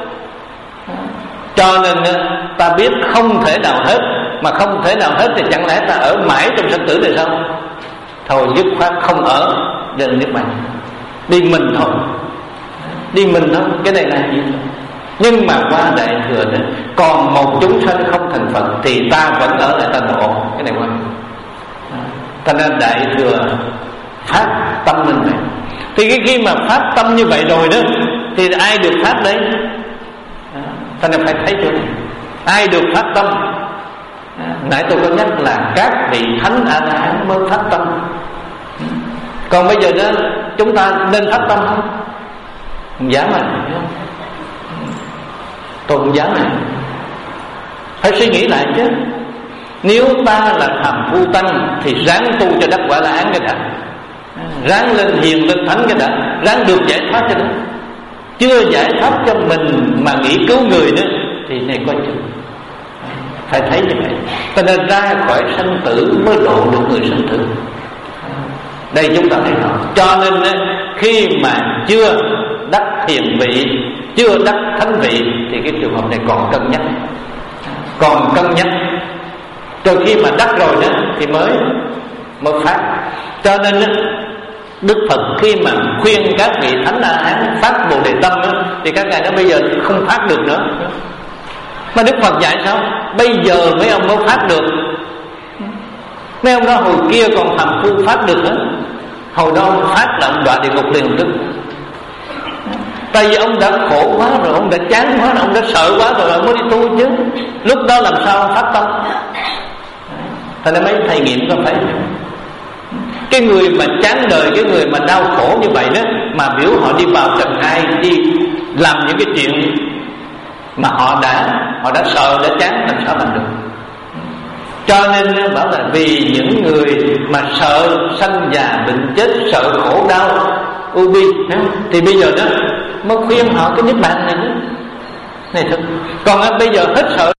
Cho nên ta biết không thể nào hết. Mà không thể nào hết thì chẳng lẽ ta ở mãi trong sanh tử này sao? Thôi dứt khoát không ở đừng niết bàn, đi mình thôi. Đi mình thôi. Cái này là gì? Nhưng mà qua Đại Thừa đó, còn một chúng sanh không thành Phật thì ta vẫn ở lại ta độ. Cái này quan trọng. Cho nên Đại Thừa phát tâm mình này. Thì cái khi mà phát tâm như vậy rồi đó, thì ai được phát đấy? Cho nên phải thấy chỗ này. Ai được phát tâm? Nãy tôi có nhắc là các vị thánh A La Hán mới phát tâm. Còn bây giờ đó chúng ta nên phát tâm không? Không dám mà. Tôi không dám này. Phải suy nghĩ lại chứ. Nếu ta là phàm phu tăng thì ráng tu cho đắc quả La Hán cái đã, ráng lên hiền lên thánh cái đã, ráng được giải thoát cho nó. Chưa giải thoát cho mình mà nghĩ cứu người nữa thì này coi chừng. Phải thấy như vậy. Cho nên ra khỏi sanh tử mới độ được người sanh tử. Đây chúng ta thấy rõ. Cho nên khi mà chưa đắc thiền vị, chưa đắc thánh vị thì cái trường hợp này còn cân nhắc, còn cân nhắc. Rồi khi mà đắc rồi đó thì mới mới phát. Cho nên Đức Phật khi mà khuyên các vị thánh A Hán phát Bồ Đề tâm đó, thì các ngài nói bây giờ không phát được nữa. Mà Đức Phật dạy sao? Bây giờ mấy ông mới phát được. Mấy ông đó hồi kia còn phàm phu phát được hết. Hồi đó ông phát là ông đọa địa ngục liền tức. Tại vì ông đã khổ quá rồi, ông đã chán quá rồi, ông đã sợ quá rồi, ông mới đi tu chứ. Lúc đó làm sao ông phát tâm? Thật ra mấy thầy nghiệm có phải cái người mà chán đời, cái người mà đau khổ như vậy đó, mà biểu họ đi vào trần ai, đi làm những cái chuyện mà họ đã họ đã sợ, đã chán, làm sao làm được? Cho nên bảo là vì những người mà sợ sanh già bệnh chết, sợ khổ đau u bi, thì bây giờ đó mới khuyên họ cái niết bàn này đó. Này thật. Còn bây giờ hết sợ